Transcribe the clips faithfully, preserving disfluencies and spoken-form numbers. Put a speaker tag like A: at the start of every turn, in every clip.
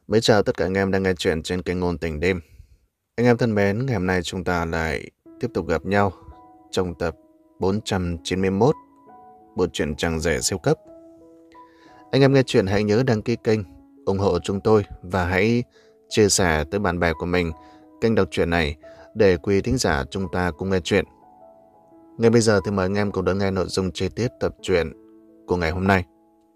A: Mến chào tất cả anh em đang nghe chuyện trên kênh Ngôn Tình Đêm. Anh em thân mến, ngày hôm nay chúng ta lại tiếp tục gặp nhau trong tập bốn trăm chín mươi mốt, bộ truyện Chàng Rể Siêu Cấp. Anh em nghe chuyện hãy nhớ đăng ký kênh, ủng hộ chúng tôi và hãy chia sẻ tới bạn bè của mình kênh đọc truyện này để quý thính giả chúng ta cùng nghe chuyện. Ngay bây giờ thì mời anh em cùng đón nghe nội dung chi tiết tập truyện của ngày hôm nay.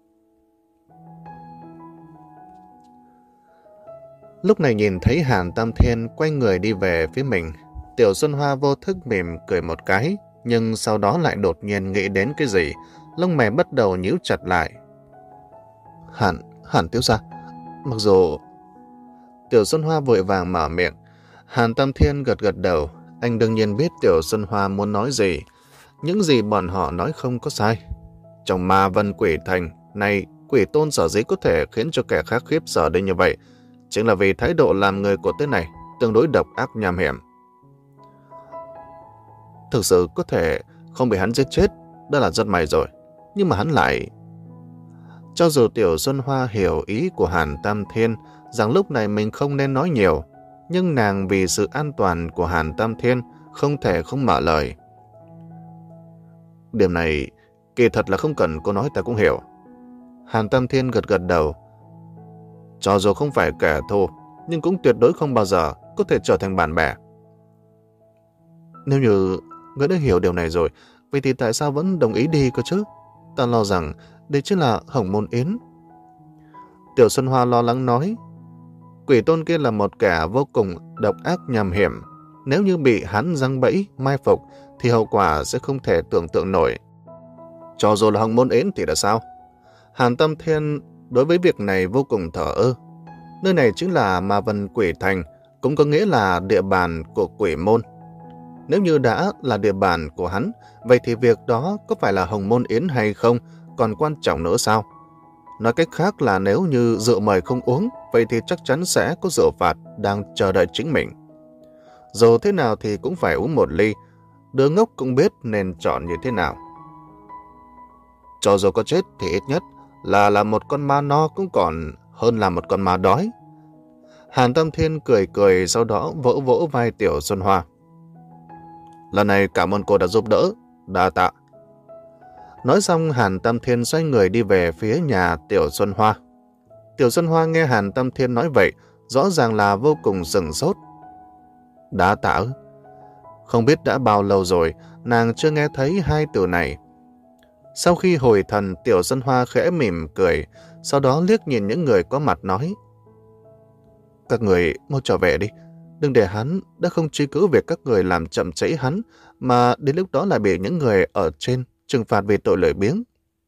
A: Lúc này nhìn thấy Hàn Tam Thiên quay người đi về phía mình, Tiểu Xuân Hoa vô thức mỉm cười một cái, nhưng sau đó lại đột nhiên nghĩ đến cái gì, lông mày bắt đầu nhíu chặt lại. Hàn, Hàn thiếu gia, mặc dù... Tiểu Xuân Hoa vội vàng mở miệng. Hàn Tam Thiên gật gật đầu, anh đương nhiên biết Tiểu Xuân Hoa muốn nói gì. Những gì bọn họ nói không có sai. Trong Ma Vân Quỷ Thành này, quỷ tôn sở dĩ có thể khiến cho kẻ khác khiếp sợ đến như vậy, chính là vì thái độ làm người của tên này tương đối độc ác nham hiểm. Thực sự có thể không bị hắn giết chết, đó là rất may rồi. Nhưng mà hắn lại... Cho dù Tiểu Xuân Hoa hiểu ý của Hàn Tam Thiên rằng lúc này mình không nên nói nhiều, nhưng nàng vì sự an toàn của Hàn Tam Thiên không thể không mở lời. Điểm này kỳ thật là không cần cô nói ta cũng hiểu. Hàn Tam Thiên gật gật đầu. Cho dù không phải kẻ thù, nhưng cũng tuyệt đối không bao giờ có thể trở thành bạn bè. Nếu như ngươi đã hiểu điều này rồi, vậy thì tại sao vẫn đồng ý đi cơ chứ? Ta lo rằng đây chính là Hồng Môn Yến. Tiểu Xuân Hoa lo lắng nói, quỷ tôn kia là một kẻ vô cùng độc ác nham hiểm. Nếu như bị hắn giăng bẫy, mai phục, thì hậu quả sẽ không thể tưởng tượng nổi. Cho dù là Hồng Môn Yến thì đã sao? Hàn Tam Thiên đối với việc này vô cùng thờ ơ. Nơi này chính là Ma Vân Quỷ Thành, cũng có nghĩa là địa bàn của quỷ môn. Nếu như đã là địa bàn của hắn, vậy thì việc đó có phải là Hồng Môn Yến hay không còn quan trọng nữa sao? Nói cách khác là nếu như rượu mời không uống, vậy thì chắc chắn sẽ có rượu phạt đang chờ đợi chính mình. Dù thế nào thì cũng phải uống một ly, đứa ngốc cũng biết nên chọn như thế nào. Cho dù có chết thì ít nhất là là một con ma no cũng còn hơn là một con ma đói. Hàn Tam Thiên cười cười, sau đó vỗ vỗ vai Tiểu Xuân Hoa. Lần này cảm ơn cô đã giúp đỡ, đa tạ. Nói xong Hàn Tam Thiên xoay người đi về phía nhà Tiểu Xuân Hoa. Tiểu Xuân Hoa nghe Hàn Tam Thiên nói vậy, rõ ràng là vô cùng sửng sốt. Đa tạ ư? Không biết đã bao lâu rồi, nàng chưa nghe thấy hai từ này. Sau khi hồi thần, Tiểu Xuân Hoa khẽ mỉm cười, sau đó liếc nhìn những người có mặt nói. Các người mau trở về đi, đừng để hắn đã không truy cứu việc các người làm chậm trễ hắn, mà đến lúc đó lại bị những người ở trên trừng phạt vì tội lười biếng.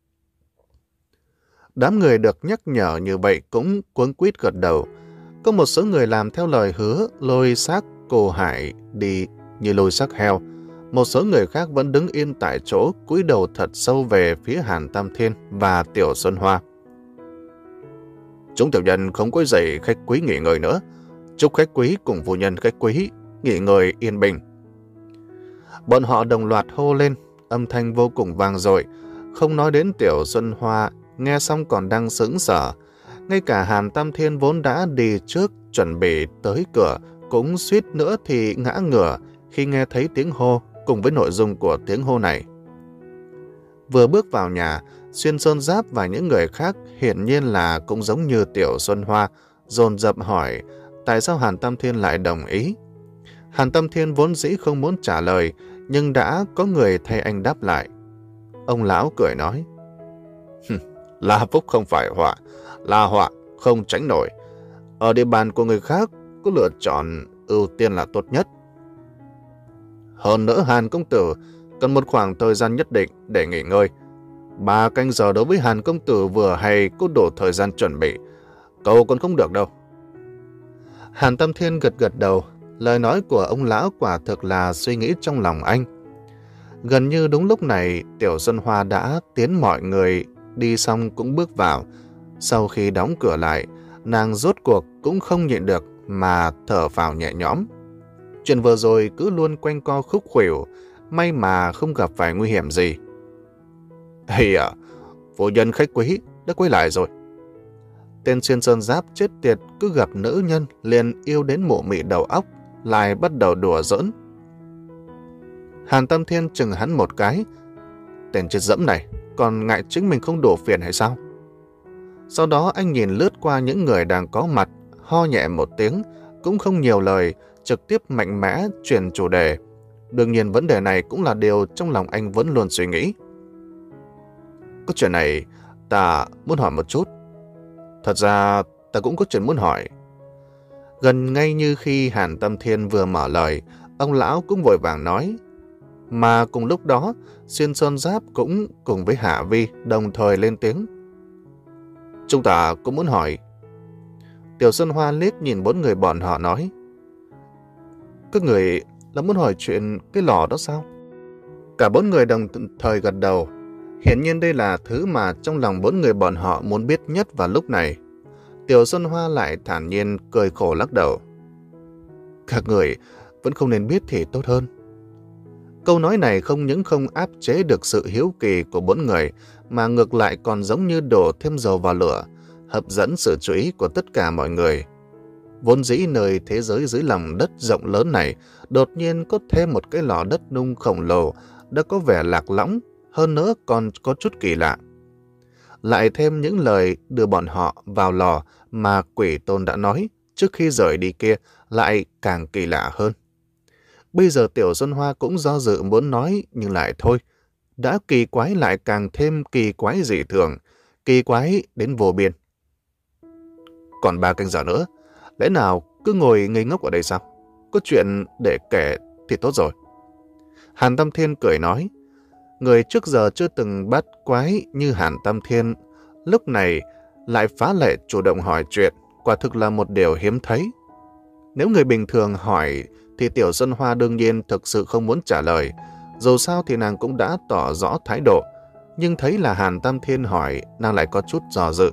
A: Đám người được nhắc nhở như vậy cũng cuống quýt gật đầu. Có một số người làm theo lời hứa, lôi xác cô Hải đi như lôi xác heo. Một số người khác vẫn đứng yên tại chỗ, cúi đầu thật sâu về phía Hàn Tam Thiên và Tiểu Xuân Hoa. Chúng tiểu nhân không quấy rầy khách quý nghỉ ngơi nữa. Chúc khách quý cùng phu nhân khách quý nghỉ ngơi yên bình. Bọn họ đồng loạt hô lên, âm thanh vô cùng vang dội. Không nói đến Tiểu Xuân Hoa, nghe xong còn đang sững sờ. Ngay cả Hàn Tam Thiên vốn đã đi trước chuẩn bị tới cửa, cũng suýt nữa thì ngã ngửa khi nghe thấy tiếng hô cùng với nội dung của tiếng hô này. Vừa bước vào nhà, Xuyên Sơn Giáp và những người khác hiển nhiên là cũng giống như Tiểu Xuân Hoa, dồn dập hỏi tại sao Hàn Tam Thiên lại đồng ý. Hàn Tam Thiên vốn dĩ không muốn trả lời, nhưng đã có người thay anh đáp lại. Ông lão cười nói, là phúc không phải họa, là họa không tránh nổi. Ở địa bàn của người khác có lựa chọn ưu tiên là tốt nhất. Hơn nữa Hàn công tử cần một khoảng thời gian nhất định để nghỉ ngơi. Ba canh giờ đối với Hàn công tử vừa hay có đủ thời gian chuẩn bị. Cậu còn không được đâu. Hàn Tam Thiên gật gật đầu. Lời nói của ông lão quả thực là suy nghĩ trong lòng anh. Gần như đúng lúc này, Tiểu Xuân Hoa đã tiến mọi người đi xong cũng bước vào. Sau khi đóng cửa lại, nàng rốt cuộc cũng không nhịn được mà thở phào nhẹ nhõm. Chuyện vừa rồi cứ luôn quanh co khúc khuỷu, may mà không gặp phải nguy hiểm gì. Ây à, phu nhân khách quý đã quay lại rồi. Tên xuyên sơn giáp chết tiệt cứ gặp nữ nhân liền yêu đến mụ mị đầu óc, lại bắt đầu đùa giỡn. Hàn Tam Thiên chừng hắn một cái. Tên chết dẫm này, còn ngại chính mình không đổ phiền hay sao? Sau đó anh nhìn lướt qua những người đang có mặt, ho nhẹ một tiếng, cũng không nhiều lời, trực tiếp mạnh mẽ chuyển chủ đề. Đương nhiên vấn đề này cũng là điều trong lòng anh vẫn luôn suy nghĩ. Có chuyện này, ta muốn hỏi một chút. Thật ra, ta cũng có chuyện muốn hỏi. Gần ngay như khi Hàn Tam Thiên vừa mở lời, ông lão cũng vội vàng nói. Mà cùng lúc đó, Xuyên Sơn Giáp cũng cùng với Hạ Vi đồng thời lên tiếng. Chúng ta cũng muốn hỏi. Tiểu Xuân Hoa liếc nhìn bốn người bọn họ nói. Các người là muốn hỏi chuyện cái lò đó sao? Cả bốn người đồng thời gật đầu. Hiển nhiên đây là thứ mà trong lòng bốn người bọn họ muốn biết nhất vào lúc này. Tiểu Xuân Hoa lại thản nhiên cười khổ lắc đầu. Các người vẫn không nên biết thì tốt hơn. Câu nói này không những không áp chế được sự hiếu kỳ của bốn người, mà ngược lại còn giống như đổ thêm dầu vào lửa, hấp dẫn sự chú ý của tất cả mọi người. Vốn dĩ nơi thế giới dưới lòng đất rộng lớn này, đột nhiên có thêm một cái lò đất nung khổng lồ, đã có vẻ lạc lõng, hơn nữa còn có chút kỳ lạ. Lại thêm những lời đưa bọn họ vào lò mà Quỷ Tôn đã nói trước khi rời đi kia lại càng kỳ lạ hơn. Bây giờ Tiểu Xuân Hoa cũng do dự muốn nói nhưng lại thôi. Đã kỳ quái lại càng thêm kỳ quái dị thường, kỳ quái đến vô biên. Còn ba canh giờ nữa, lẽ nào cứ ngồi ngây ngốc ở đây sao? Có chuyện để kể thì tốt rồi. Hàn Tam Thiên cười nói. Người trước giờ chưa từng bắt quái như Hàn Tam Thiên, lúc này lại phá lệ chủ động hỏi chuyện, quả thực là một điều hiếm thấy. Nếu người bình thường hỏi thì Tiểu Xuân Hoa đương nhiên thực sự không muốn trả lời, dù sao thì nàng cũng đã tỏ rõ thái độ, nhưng thấy là Hàn Tam Thiên hỏi, nàng lại có chút dò dự.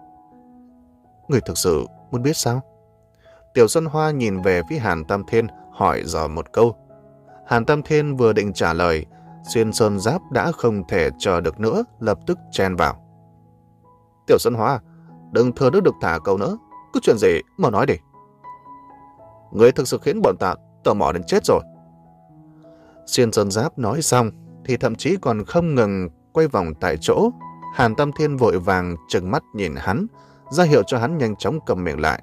A: Người thực sự muốn biết sao? Tiểu Xuân Hoa nhìn về phía Hàn Tam Thiên, hỏi dò một câu. Hàn Tam Thiên vừa định trả lời, Xuyên Sơn Giáp đã không thể chờ được nữa, lập tức chen vào. Tiểu Xuân Hoa, đừng thừa nước được thả câu nữa, cứ chuyện gì mà nói đi. Người thực sự khiến bọn ta tò mò đến chết rồi. Xuyên Sơn Giáp nói xong, thì thậm chí còn không ngừng quay vòng tại chỗ. Hàn Tam Thiên vội vàng trừng mắt nhìn hắn, ra hiệu cho hắn nhanh chóng cầm miệng lại.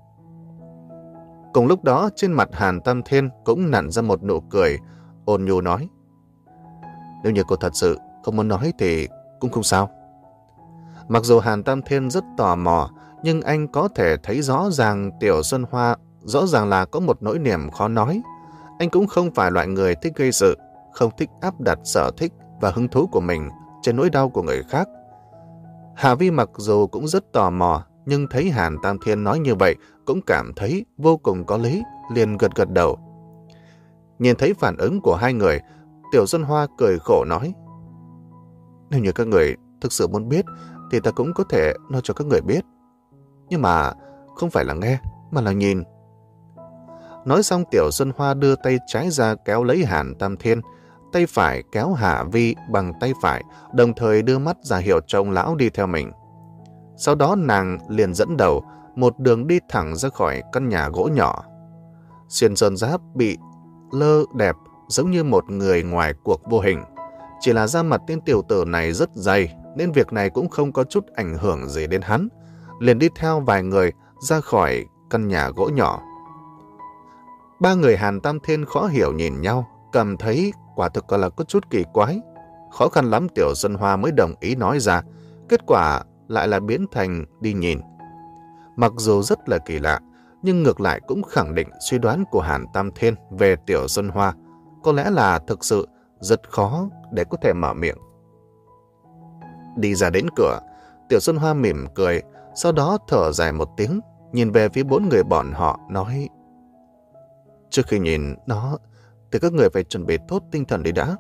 A: Cùng lúc đó, trên mặt Hàn Tam Thiên cũng nặn ra một nụ cười, ôn nhu nói. Nếu như cô thật sự không muốn nói thì cũng không sao. Mặc dù Hàn Tam Thiên rất tò mò, nhưng anh có thể thấy rõ ràng Tiểu Xuân Hoa rõ ràng là có một nỗi niềm khó nói. Anh cũng không phải loại người thích gây sự, không thích áp đặt sở thích và hứng thú của mình trên nỗi đau của người khác. Hạ Vi mặc dù cũng rất tò mò, nhưng thấy Hàn Tam Thiên nói như vậy cũng cảm thấy vô cùng có lý, liền gật gật đầu. Nhìn thấy phản ứng của hai người, Tiểu Xuân Hoa cười khổ nói. Nếu như các người thực sự muốn biết thì ta cũng có thể nói cho các người biết. Nhưng mà không phải là nghe, mà là nhìn. Nói xong Tiểu Xuân Hoa đưa tay trái ra kéo lấy Hàn Tam Thiên, tay phải kéo Hạ Vi bằng tay phải, đồng thời đưa mắt ra hiệu cho ông lão đi theo mình. Sau đó nàng liền dẫn đầu, một đường đi thẳng ra khỏi căn nhà gỗ nhỏ. Xuyên Sơn Giáp bị lơ đẹp giống như một người ngoài cuộc vô hình. Chỉ là da mặt tên tiểu tử này rất dày, nên việc này cũng không có chút ảnh hưởng gì đến hắn. Liền đi theo vài người ra khỏi căn nhà gỗ nhỏ. Ba người Hàn Tam Thiên khó hiểu nhìn nhau, cảm thấy quả thực là có chút kỳ quái. Khó khăn lắm Tiểu Xuân Hoa mới đồng ý nói ra, kết quả lại là biến thành đi nhìn. Mặc dù rất là kỳ lạ, nhưng ngược lại cũng khẳng định suy đoán của Hàn Tam Thiên về Tiểu Xuân Hoa. Có lẽ là thực sự rất khó để có thể mở miệng. Đi ra đến cửa, Tiểu Xuân Hoa mỉm cười, sau đó thở dài một tiếng, nhìn về phía bốn người bọn họ, nói: Trước khi nhìn nó, thì các người phải chuẩn bị tốt tinh thần đi đã.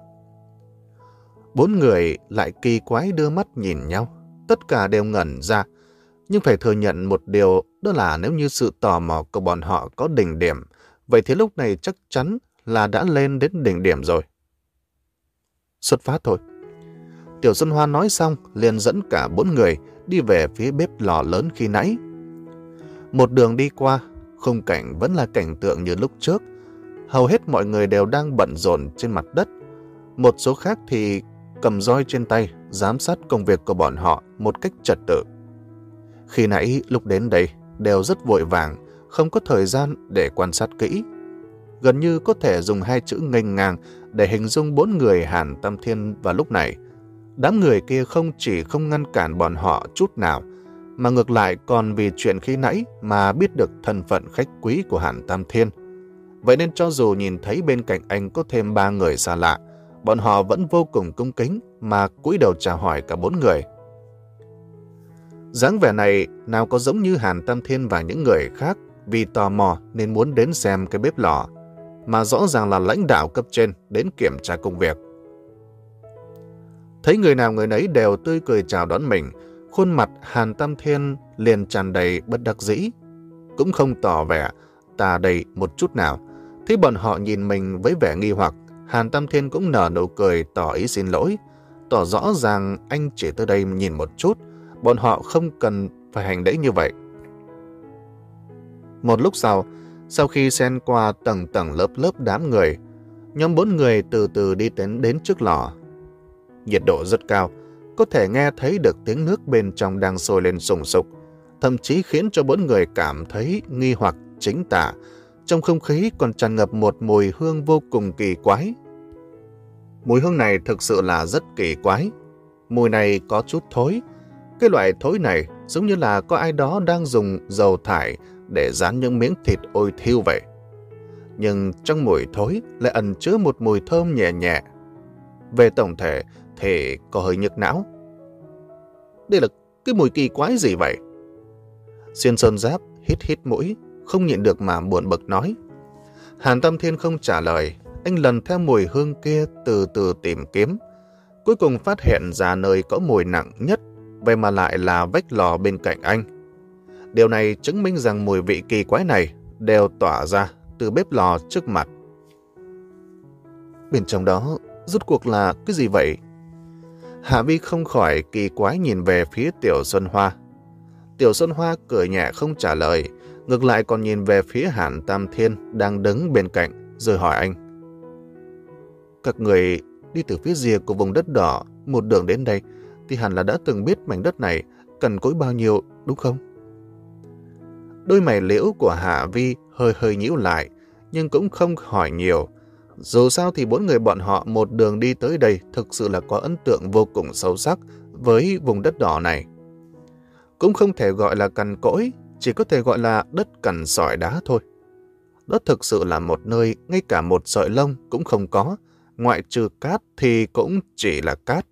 A: Bốn người lại kỳ quái đưa mắt nhìn nhau, tất cả đều ngẩn ra, nhưng phải thừa nhận một điều, đó là nếu như sự tò mò của bọn họ có đỉnh điểm, vậy thì lúc này chắc chắn là đã lên đến đỉnh điểm rồi. Xuất phát thôi. Tiểu Xuân Hoa nói xong, liền dẫn cả bốn người đi về phía bếp lò lớn khi nãy. Một đường đi qua, khung cảnh vẫn là cảnh tượng như lúc trước. Hầu hết mọi người đều đang bận rộn trên mặt đất. Một số khác thì cầm roi trên tay, giám sát công việc của bọn họ một cách trật tự. Khi nãy lúc đến đây, đều rất vội vàng, không có thời gian để quan sát kỹ. Gần như có thể dùng hai chữ nghênh ngang để hình dung bốn người Hàn Tam Thiên vào lúc này. Đám người kia không chỉ không ngăn cản bọn họ chút nào, mà ngược lại còn vì chuyện khi nãy mà biết được thân phận khách quý của Hàn Tam Thiên. Vậy nên cho dù nhìn thấy bên cạnh anh có thêm ba người xa lạ, bọn họ vẫn vô cùng cung kính mà cúi đầu chào hỏi cả bốn người. Dáng vẻ này nào có giống như Hàn Tam Thiên và những người khác vì tò mò nên muốn đến xem cái bếp lò, mà rõ ràng là lãnh đạo cấp trên đến kiểm tra công việc. Thấy người nào người nấy đều tươi cười chào đón mình, khuôn mặt Hàn Tam Thiên liền tràn đầy bất đắc dĩ, cũng không tỏ vẻ tà đầy một chút nào. Thấy bọn họ nhìn mình với vẻ nghi hoặc, Hàn Tam Thiên cũng nở nụ cười tỏ ý xin lỗi, tỏ rõ ràng anh chỉ tới đây nhìn một chút, bọn họ không cần phải hành lễ như vậy. Một lúc sau, sau khi xen qua tầng tầng lớp lớp đám người, nhóm bốn người từ từ đi đến đến trước lò. Nhiệt độ rất cao, có thể nghe thấy được tiếng nước bên trong đang sôi lên sùng sục, thậm chí khiến cho bốn người cảm thấy nghi hoặc chính tả. Trong không khí còn tràn ngập một mùi hương vô cùng kỳ quái. Mùi hương này thực sự là rất kỳ quái. Mùi này có chút thối. Cái loại thối này giống như là có ai đó đang dùng dầu thải để rán những miếng thịt ôi thiêu vậy. Nhưng trong mùi thối lại ẩn chứa một mùi thơm nhẹ nhẹ. Về tổng thể thì có hơi nhức não. Đây là cái mùi kỳ quái gì vậy? Xuyên Sơn Giáp hít hít mũi, không nhịn được mà buồn bực nói. Hàn Tam Thiên không trả lời, anh lần theo mùi hương kia từ từ tìm kiếm. Cuối cùng phát hiện ra nơi có mùi nặng nhất, vậy mà lại là vách lò bên cạnh anh. Điều này chứng minh rằng mùi vị kỳ quái này đều tỏa ra từ bếp lò trước mặt. Bên trong đó rốt cuộc là cái gì vậy? Hạ Vi không khỏi kỳ quái nhìn về phía Tiểu Xuân Hoa. Tiểu Xuân Hoa cười nhẹ không trả lời, ngược lại còn nhìn về phía Hàn Tam Thiên đang đứng bên cạnh, rồi hỏi anh. Các người đi từ phía rìa của vùng đất đỏ một đường đến đây thì hẳn là đã từng biết mảnh đất này cần cối bao nhiêu, đúng không? Đôi mày liễu của Hạ Vi hơi hơi nhíu lại, nhưng cũng không hỏi nhiều. Dù sao thì bốn người bọn họ một đường đi tới đây thực sự là có ấn tượng vô cùng sâu sắc với vùng đất đỏ này. Cũng không thể gọi là cằn cỗi, chỉ có thể gọi là đất cằn sỏi đá thôi. Đất thực sự là một nơi ngay cả một sợi lông cũng không có, ngoại trừ cát thì cũng chỉ là cát.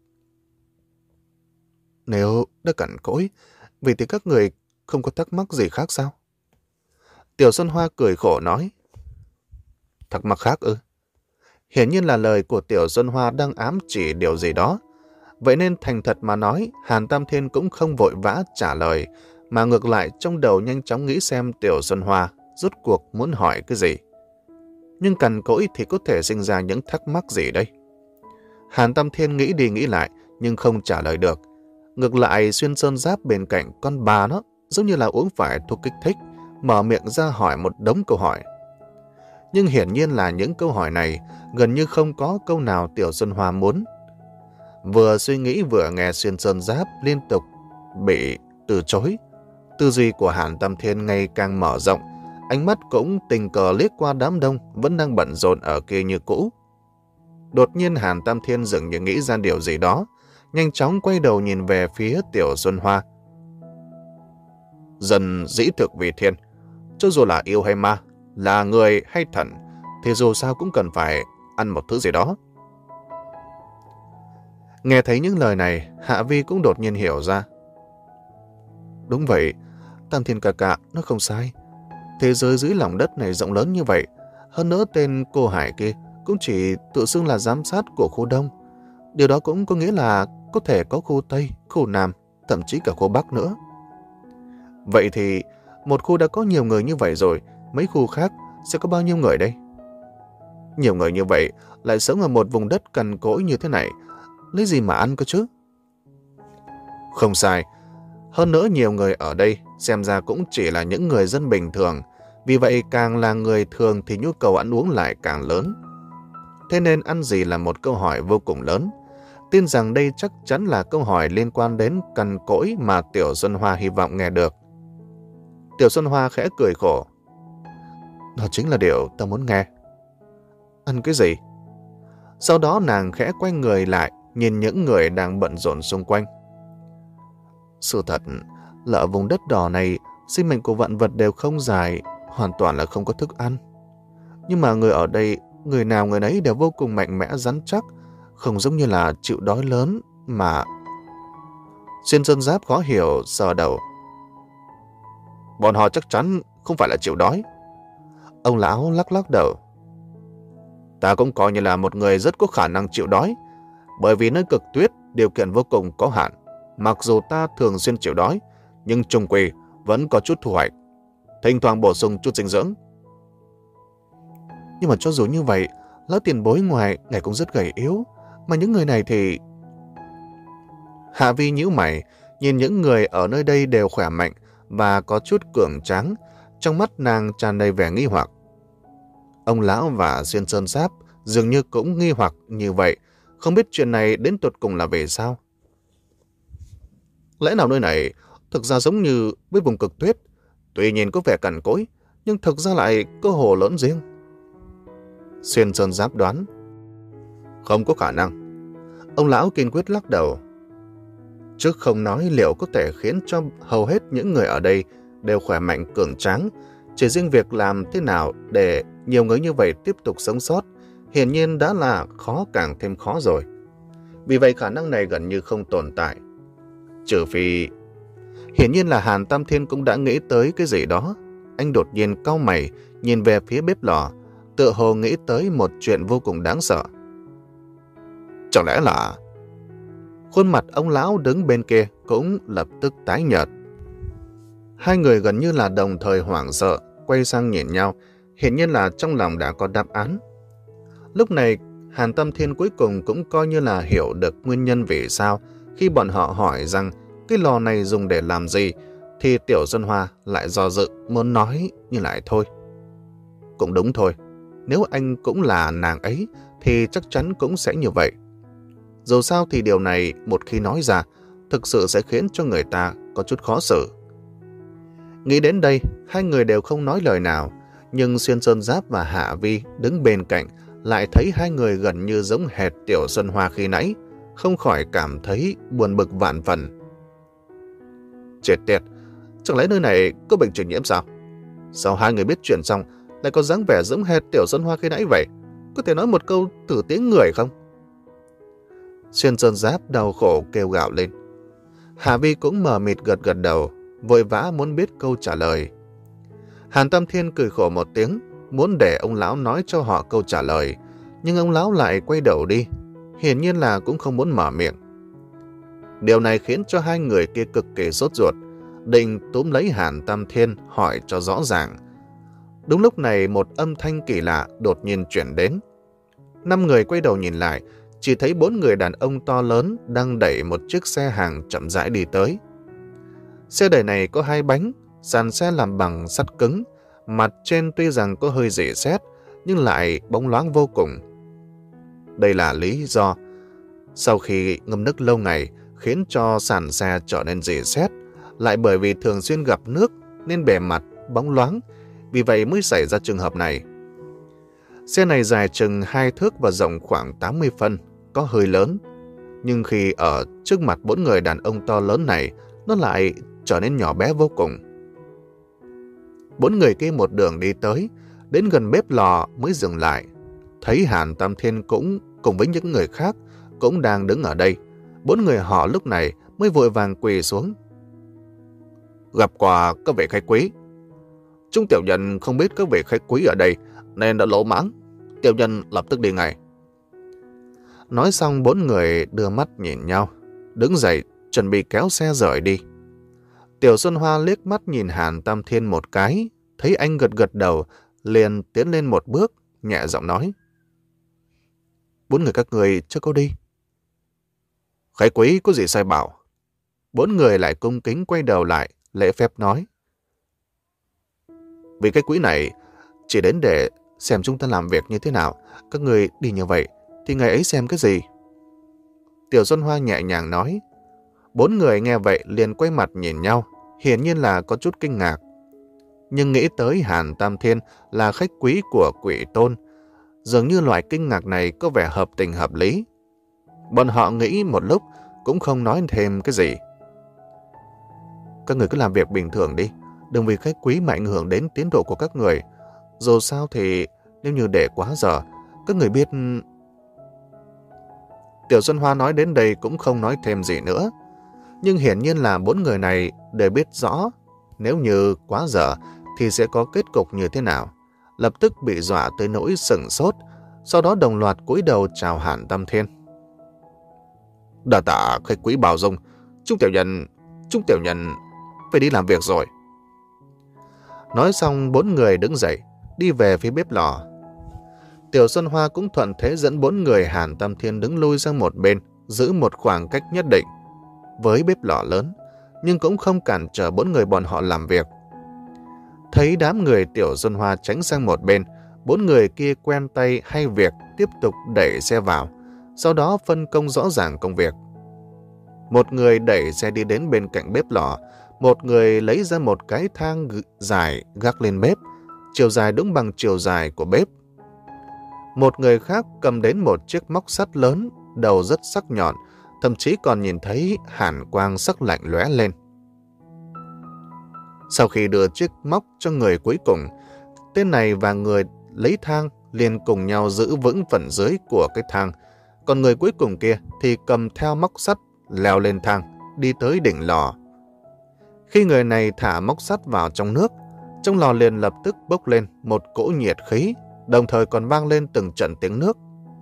A: Nếu đã cằn cỗi, vì thì các người không có thắc mắc gì khác sao? Tiểu Xuân Hoa cười khổ nói. Thắc mắc khác ư? Hiển nhiên là lời của Tiểu Xuân Hoa đang ám chỉ điều gì đó. Vậy nên thành thật mà nói, Hàn Tam Thiên cũng không vội vã trả lời, mà ngược lại trong đầu nhanh chóng nghĩ xem Tiểu Xuân Hoa rốt cuộc muốn hỏi cái gì. Nhưng cằn cỗi thì có thể sinh ra những thắc mắc gì đây? Hàn Tam Thiên nghĩ đi nghĩ lại, nhưng không trả lời được. Ngược lại Xuyên Sơn Giáp bên cạnh con bà nó, giống như là uống phải thuốc kích thích, mở miệng ra hỏi một đống câu hỏi. Nhưng hiển nhiên là những câu hỏi này gần như không có câu nào Tiểu Xuân Hoa muốn. Vừa suy nghĩ vừa nghe Xuyên Sơn Giáp liên tục bị từ chối. Tư duy của Hàn Tam Thiên ngày càng mở rộng, ánh mắt cũng tình cờ liếc qua đám đông vẫn đang bận rộn ở kia như cũ. Đột nhiên Hàn Tam Thiên dường như nghĩ ra điều gì đó, nhanh chóng quay đầu nhìn về phía Tiểu Xuân Hoa. Dân dĩ thực vì thiên, cho dù là yêu hay ma, là người hay thần, thì dù sao cũng cần phải ăn một thứ gì đó. Nghe thấy những lời này, Hạ Vi cũng đột nhiên hiểu ra. Đúng vậy, Tam Thiên ca ca nó không sai. Thế giới dưới lòng đất này rộng lớn như vậy, hơn nữa tên cô Hải kia cũng chỉ tự xưng là giám sát của khu Đông. Điều đó cũng có nghĩa là có thể có khu Tây, khu Nam, thậm chí cả khu Bắc nữa. Vậy thì một khu đã có nhiều người như vậy rồi, mấy khu khác sẽ có bao nhiêu người đây? Nhiều người như vậy lại sống ở một vùng đất cằn cỗi như thế này, lấy gì mà ăn cơ chứ? Không sai, Hơn nữa nhiều người ở đây xem ra cũng chỉ là những người dân bình thường, vì vậy càng là người thường thì nhu cầu ăn uống lại càng lớn. Thế nên ăn gì là một câu hỏi vô cùng lớn. Tin rằng đây chắc chắn là câu hỏi liên quan đến cằn cỗi mà Tiểu Xuân Hoa hy vọng nghe được. Tiểu Xuân Hoa khẽ cười khổ. Đó chính là điều ta muốn nghe. Ăn cái gì? Sau đó nàng khẽ quay người lại, nhìn những người đang bận rộn xung quanh. Sự thật là ở vùng đất đỏ này, sinh mệnh của vạn vật đều không dài, hoàn toàn là không có thức ăn. Nhưng mà người ở đây, người nào người nấy đều vô cùng mạnh mẽ rắn chắc, không giống như là chịu đói lớn mà... Xuyên Sơn Giáp khó hiểu, sờ đầu. Bọn họ chắc chắn không phải là chịu đói. Ông lão lắc lắc đầu. Ta cũng coi như là một người rất có khả năng chịu đói, bởi vì nơi cực tuyết điều kiện vô cùng có hạn. Mặc dù ta thường xuyên chịu đói, nhưng chung quy vẫn có chút thu hoạch, thỉnh thoảng bổ sung chút dinh dưỡng. Nhưng mà cho dù như vậy, lão tiền bối ngoài ngài cũng rất gầy yếu, mà những người này thì... Hạ Vi nhíu mày, nhìn những người ở nơi đây đều khỏe mạnh và có chút cường tráng, trong mắt nàng tràn đầy vẻ nghi hoặc. Ông lão và Xuyên Sơn Giáp dường như cũng nghi hoặc như vậy, không biết chuyện này đến tột cùng là về sao. Lẽ nào nơi này thực ra giống như với vùng cực tuyết, tuy nhiên có vẻ cằn cỗi, nhưng thực ra lại có hồ lớn riêng. Xuyên Sơn Giáp đoán. Không có khả năng. Ông lão kiên quyết lắc đầu. Chứ không nói liệu có thể khiến cho hầu hết những người ở đây đều khỏe mạnh cường tráng, chỉ riêng việc làm thế nào để nhiều người như vậy tiếp tục sống sót, hiển nhiên đã là khó càng thêm khó rồi. Vì vậy khả năng này gần như không tồn tại. Trừ phi... Hiển nhiên là Hàn Tam Thiên cũng đã nghĩ tới cái gì đó. Anh đột nhiên cau mày, nhìn về phía bếp lò, tựa hồ nghĩ tới một chuyện vô cùng đáng sợ. Chẳng lẽ là... Khuôn mặt ông lão đứng bên kia cũng lập tức tái nhợt. Hai người gần như là đồng thời hoảng sợ, quay sang nhìn nhau, hiển nhiên là trong lòng đã có đáp án. Lúc này, Hàn Tam Thiên cuối cùng cũng coi như là hiểu được nguyên nhân vì sao khi bọn họ hỏi rằng cái lò này dùng để làm gì, thì Tiểu Xuân Hoa lại do dự muốn nói nhưng lại thôi. Cũng đúng thôi, nếu anh cũng là nàng ấy thì chắc chắn cũng sẽ như vậy. Dù sao thì điều này một khi nói ra thực sự sẽ khiến cho người ta có chút khó xử. Nghĩ đến đây, hai người đều không nói lời nào, nhưng Xuyên Sơn Giáp và Hạ Vi đứng bên cạnh lại thấy hai người gần như giống hệt Tiểu Xuân Hoa khi nãy, không khỏi cảm thấy buồn bực vạn phần. Chết tiệt, chẳng lẽ nơi này có bệnh truyền nhiễm sao? Sao hai người biết chuyện xong lại có dáng vẻ giống hệt Tiểu Xuân Hoa khi nãy vậy? Có thể nói một câu thử tiếng người không? Xuyên Sơn Giáp đau khổ kêu gào lên. Hạ Vi cũng mờ mịt gật gật đầu, vội vã muốn biết câu trả lời. Hàn Tam Thiên cười khổ một tiếng, muốn để ông lão nói cho họ câu trả lời, nhưng ông lão lại quay đầu đi, hiển nhiên là cũng không muốn mở miệng. Điều này khiến cho hai người kia cực kỳ sốt ruột, định túm lấy Hàn Tam Thiên hỏi cho rõ ràng. Đúng lúc này một âm thanh kỳ lạ đột nhiên chuyển đến. Năm người quay đầu nhìn lại, chỉ thấy bốn người đàn ông to lớn đang đẩy một chiếc xe hàng chậm rãi đi tới. Xe đẩy này có hai bánh, sàn xe làm bằng sắt cứng, mặt trên tuy rằng có hơi rỉ sét nhưng lại bóng loáng vô cùng. Đây là lý do sau khi ngâm nước lâu ngày khiến cho sàn xe trở nên rỉ sét, lại bởi vì thường xuyên gặp nước nên bề mặt bóng loáng, vì vậy mới xảy ra trường hợp này. Xe này dài chừng hai thước và rộng khoảng tám mươi phân, có hơi lớn, nhưng khi ở trước mặt bốn người đàn ông to lớn này, nó lại trở nên nhỏ bé vô cùng. Bốn người kia một đường đi tới, đến gần bếp lò mới dừng lại. Thấy Hàn Tam Thiên cũng cùng với những người khác cũng đang đứng ở đây, bốn người họ lúc này mới vội vàng quỳ xuống. Gặp qua các vị khách quý. Chúng tiểu nhân không biết các vị khách quý ở đây nên đã lỗ mãng. Tiểu nhân lập tức đi ngay. Nói xong bốn người đưa mắt nhìn nhau, đứng dậy chuẩn bị kéo xe rời đi. Tiểu Xuân Hoa liếc mắt nhìn Hàn Tam Thiên một cái, thấy anh gật gật đầu, liền tiến lên một bước, nhẹ giọng nói. Bốn người các người chưa có đi. Khách quý có gì sai bảo? Bốn người lại cung kính quay đầu lại, lễ phép nói. Vì cái quỹ này chỉ đến để xem chúng ta làm việc như thế nào. Các người đi như vậy thì ngày ấy xem cái gì? Tiểu Xuân Hoa nhẹ nhàng nói. Bốn người nghe vậy liền quay mặt nhìn nhau, hiển nhiên là có chút kinh ngạc. Nhưng nghĩ tới Hàn Tam Thiên là khách quý của Quỷ Tôn, dường như loại kinh ngạc này có vẻ hợp tình hợp lý. Bọn họ nghĩ một lúc cũng không nói thêm cái gì. Các người cứ làm việc bình thường đi, đừng vì khách quý mà ảnh hưởng đến tiến độ của các người. Dù sao thì nếu như để quá giờ, các người biết... Tiểu Xuân Hoa nói đến đây cũng không nói thêm gì nữa. Nhưng hiển nhiên là bốn người này đều biết rõ nếu như quá giờ thì sẽ có kết cục như thế nào. Lập tức bị dọa tới nỗi sửng sốt, sau đó đồng loạt cúi đầu chào Hàn Tam Thiên. Đà tạ khách quý bảo dung, chúng tiểu nhân, chúng tiểu nhân phải đi làm việc rồi. Nói xong bốn người đứng dậy, đi về phía bếp lò. Tiểu Xuân Hoa cũng thuận thế dẫn bốn người Hàn Tam Thiên đứng lui sang một bên, giữ một khoảng cách nhất định với bếp lò lớn, nhưng cũng không cản trở bốn người bọn họ làm việc. Thấy đám người Tiểu Xuân Hoa tránh sang một bên, bốn người kia quen tay hay việc tiếp tục đẩy xe vào, sau đó phân công rõ ràng công việc. Một người đẩy xe đi đến bên cạnh bếp lò, một người lấy ra một cái thang dài gác lên bếp, chiều dài đúng bằng chiều dài của bếp. Một người khác cầm đến một chiếc móc sắt lớn, đầu rất sắc nhọn, thậm chí còn nhìn thấy hàn quang sắc lạnh lóe lên. Sau khi đưa chiếc móc cho người cuối cùng, tên này và người lấy thang liền cùng nhau giữ vững phần dưới của cái thang, còn người cuối cùng kia thì cầm theo móc sắt leo lên thang, đi tới đỉnh lò. Khi người này thả móc sắt vào trong nước, trong lò liền lập tức bốc lên một cỗ nhiệt khí, đồng thời còn vang lên từng trận tiếng nước.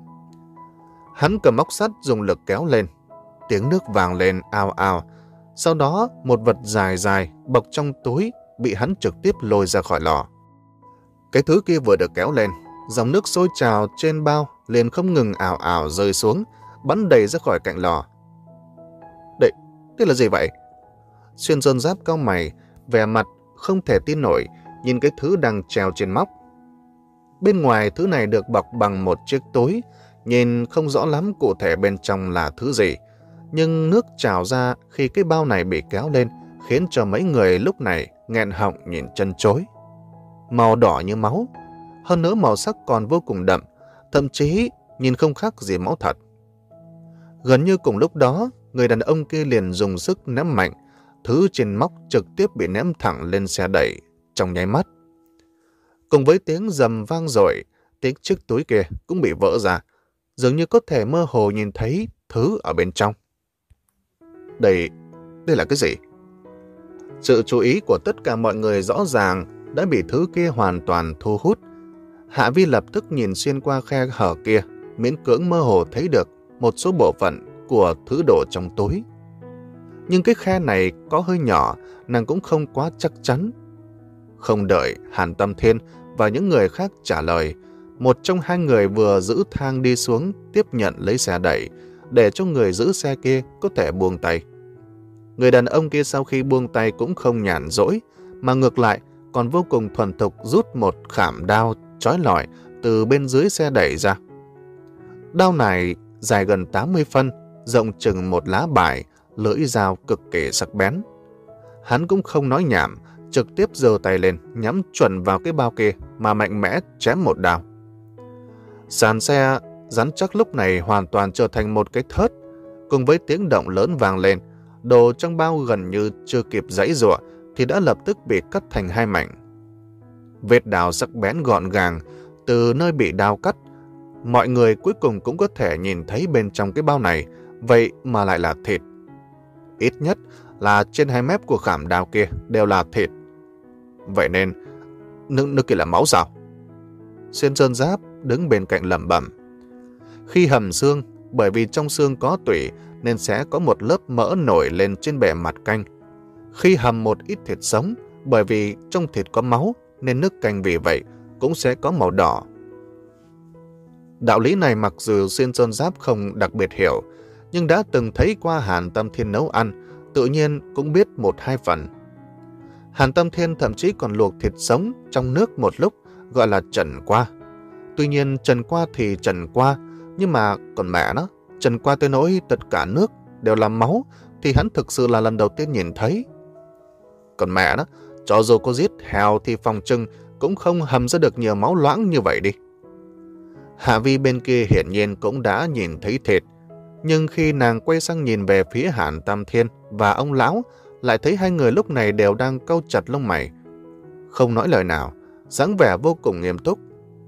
A: Hắn cầm móc sắt dùng lực kéo lên, tiếng nước vang lên ào ào. Sau đó một vật dài dài bọc trong túi bị hắn trực tiếp lôi ra khỏi lò. Cái thứ kia vừa được kéo lên, dòng nước sôi trào trên bao liền không ngừng ào ào rơi xuống, bắn đầy ra khỏi cạnh lò. Đây, đây là gì vậy? Xuyên Sơn Giáp cau mày, vẻ mặt không thể tin nổi, nhìn cái thứ đang treo trên móc. Bên ngoài thứ này được bọc bằng một chiếc túi, nhìn không rõ lắm cụ thể bên trong là thứ gì. Nhưng nước trào ra khi cái bao này bị kéo lên khiến cho mấy người lúc này nghẹn họng nhìn chân chối. Màu đỏ như máu, hơn nữa màu sắc còn vô cùng đậm, thậm chí nhìn không khác gì máu thật. Gần như cùng lúc đó, người đàn ông kia liền dùng sức ném mạnh, thứ trên móc trực tiếp bị ném thẳng lên xe đẩy trong nháy mắt. Cùng với tiếng rầm vang dội, tiếng chiếc túi kia cũng bị vỡ ra, dường như có thể mơ hồ nhìn thấy thứ ở bên trong. Đây, đây là cái gì? Sự chú ý của tất cả mọi người rõ ràng đã bị thứ kia hoàn toàn thu hút. Hạ Vi lập tức nhìn xuyên qua khe hở kia, miễn cưỡng mơ hồ thấy được một số bộ phận của thứ đồ trong túi. Nhưng cái khe này có hơi nhỏ, nàng cũng không quá chắc chắn. Không đợi Hàn Tam Thiên và những người khác trả lời, một trong hai người vừa giữ thang đi xuống tiếp nhận lấy xe đẩy, để cho người giữ xe kia có thể buông tay. Người đàn ông kia sau khi buông tay cũng không nhàn rỗi, mà ngược lại còn vô cùng thuần thục rút một khảm đao chói lọi từ bên dưới xe đẩy ra. Đao này dài gần tám mươi phân, rộng chừng một lá bài, lưỡi dao cực kỳ sắc bén. Hắn cũng không nói nhảm, trực tiếp giơ tay lên, nhắm chuẩn vào cái bao kia mà mạnh mẽ chém một đao. Sàn xe rắn chắc lúc này hoàn toàn trở thành một cái thớt, cùng với tiếng động lớn vang lên, đồ trong bao gần như chưa kịp giãy giụa thì đã lập tức bị cắt thành hai mảnh. Vết đao sắc bén gọn gàng từ nơi bị đao cắt, mọi người cuối cùng cũng có thể nhìn thấy bên trong cái bao này, vậy mà lại là thịt. Ít nhất là trên hai mép của khảm đao kia đều là thịt. Vậy nên, nước, nước kia là máu sao? Xuyên Sơn Giáp đứng bên cạnh lẩm bẩm. Khi hầm xương, bởi vì trong xương có tủy nên sẽ có một lớp mỡ nổi lên trên bề mặt canh. Khi hầm một ít thịt sống, bởi vì trong thịt có máu nên nước canh vì vậy cũng sẽ có màu đỏ. Đạo lý này mặc dù Xuyên Sơn Giáp không đặc biệt hiểu, nhưng đã từng thấy qua Hàn Tam Thiên nấu ăn, tự nhiên cũng biết một hai phần. Hàn Tâm Thiên thậm chí còn luộc thịt sống trong nước một lúc, gọi là trần qua. Tuy nhiên trần qua thì trần qua, nhưng mà còn mẹ nó, trần qua tới nỗi tất cả nước đều là máu thì hắn thực sự là lần đầu tiên nhìn thấy. Còn mẹ nó, cho dù có giết heo thì phòng trưng cũng không hầm ra được nhiều máu loãng như vậy đi. Hạ Vi bên kia hiển nhiên cũng đã nhìn thấy thịt, nhưng khi nàng quay sang nhìn về phía Hàn Tam Thiên và ông lão, lại thấy hai người lúc này đều đang cau chặt lông mày, không nói lời nào, dáng vẻ vô cùng nghiêm túc.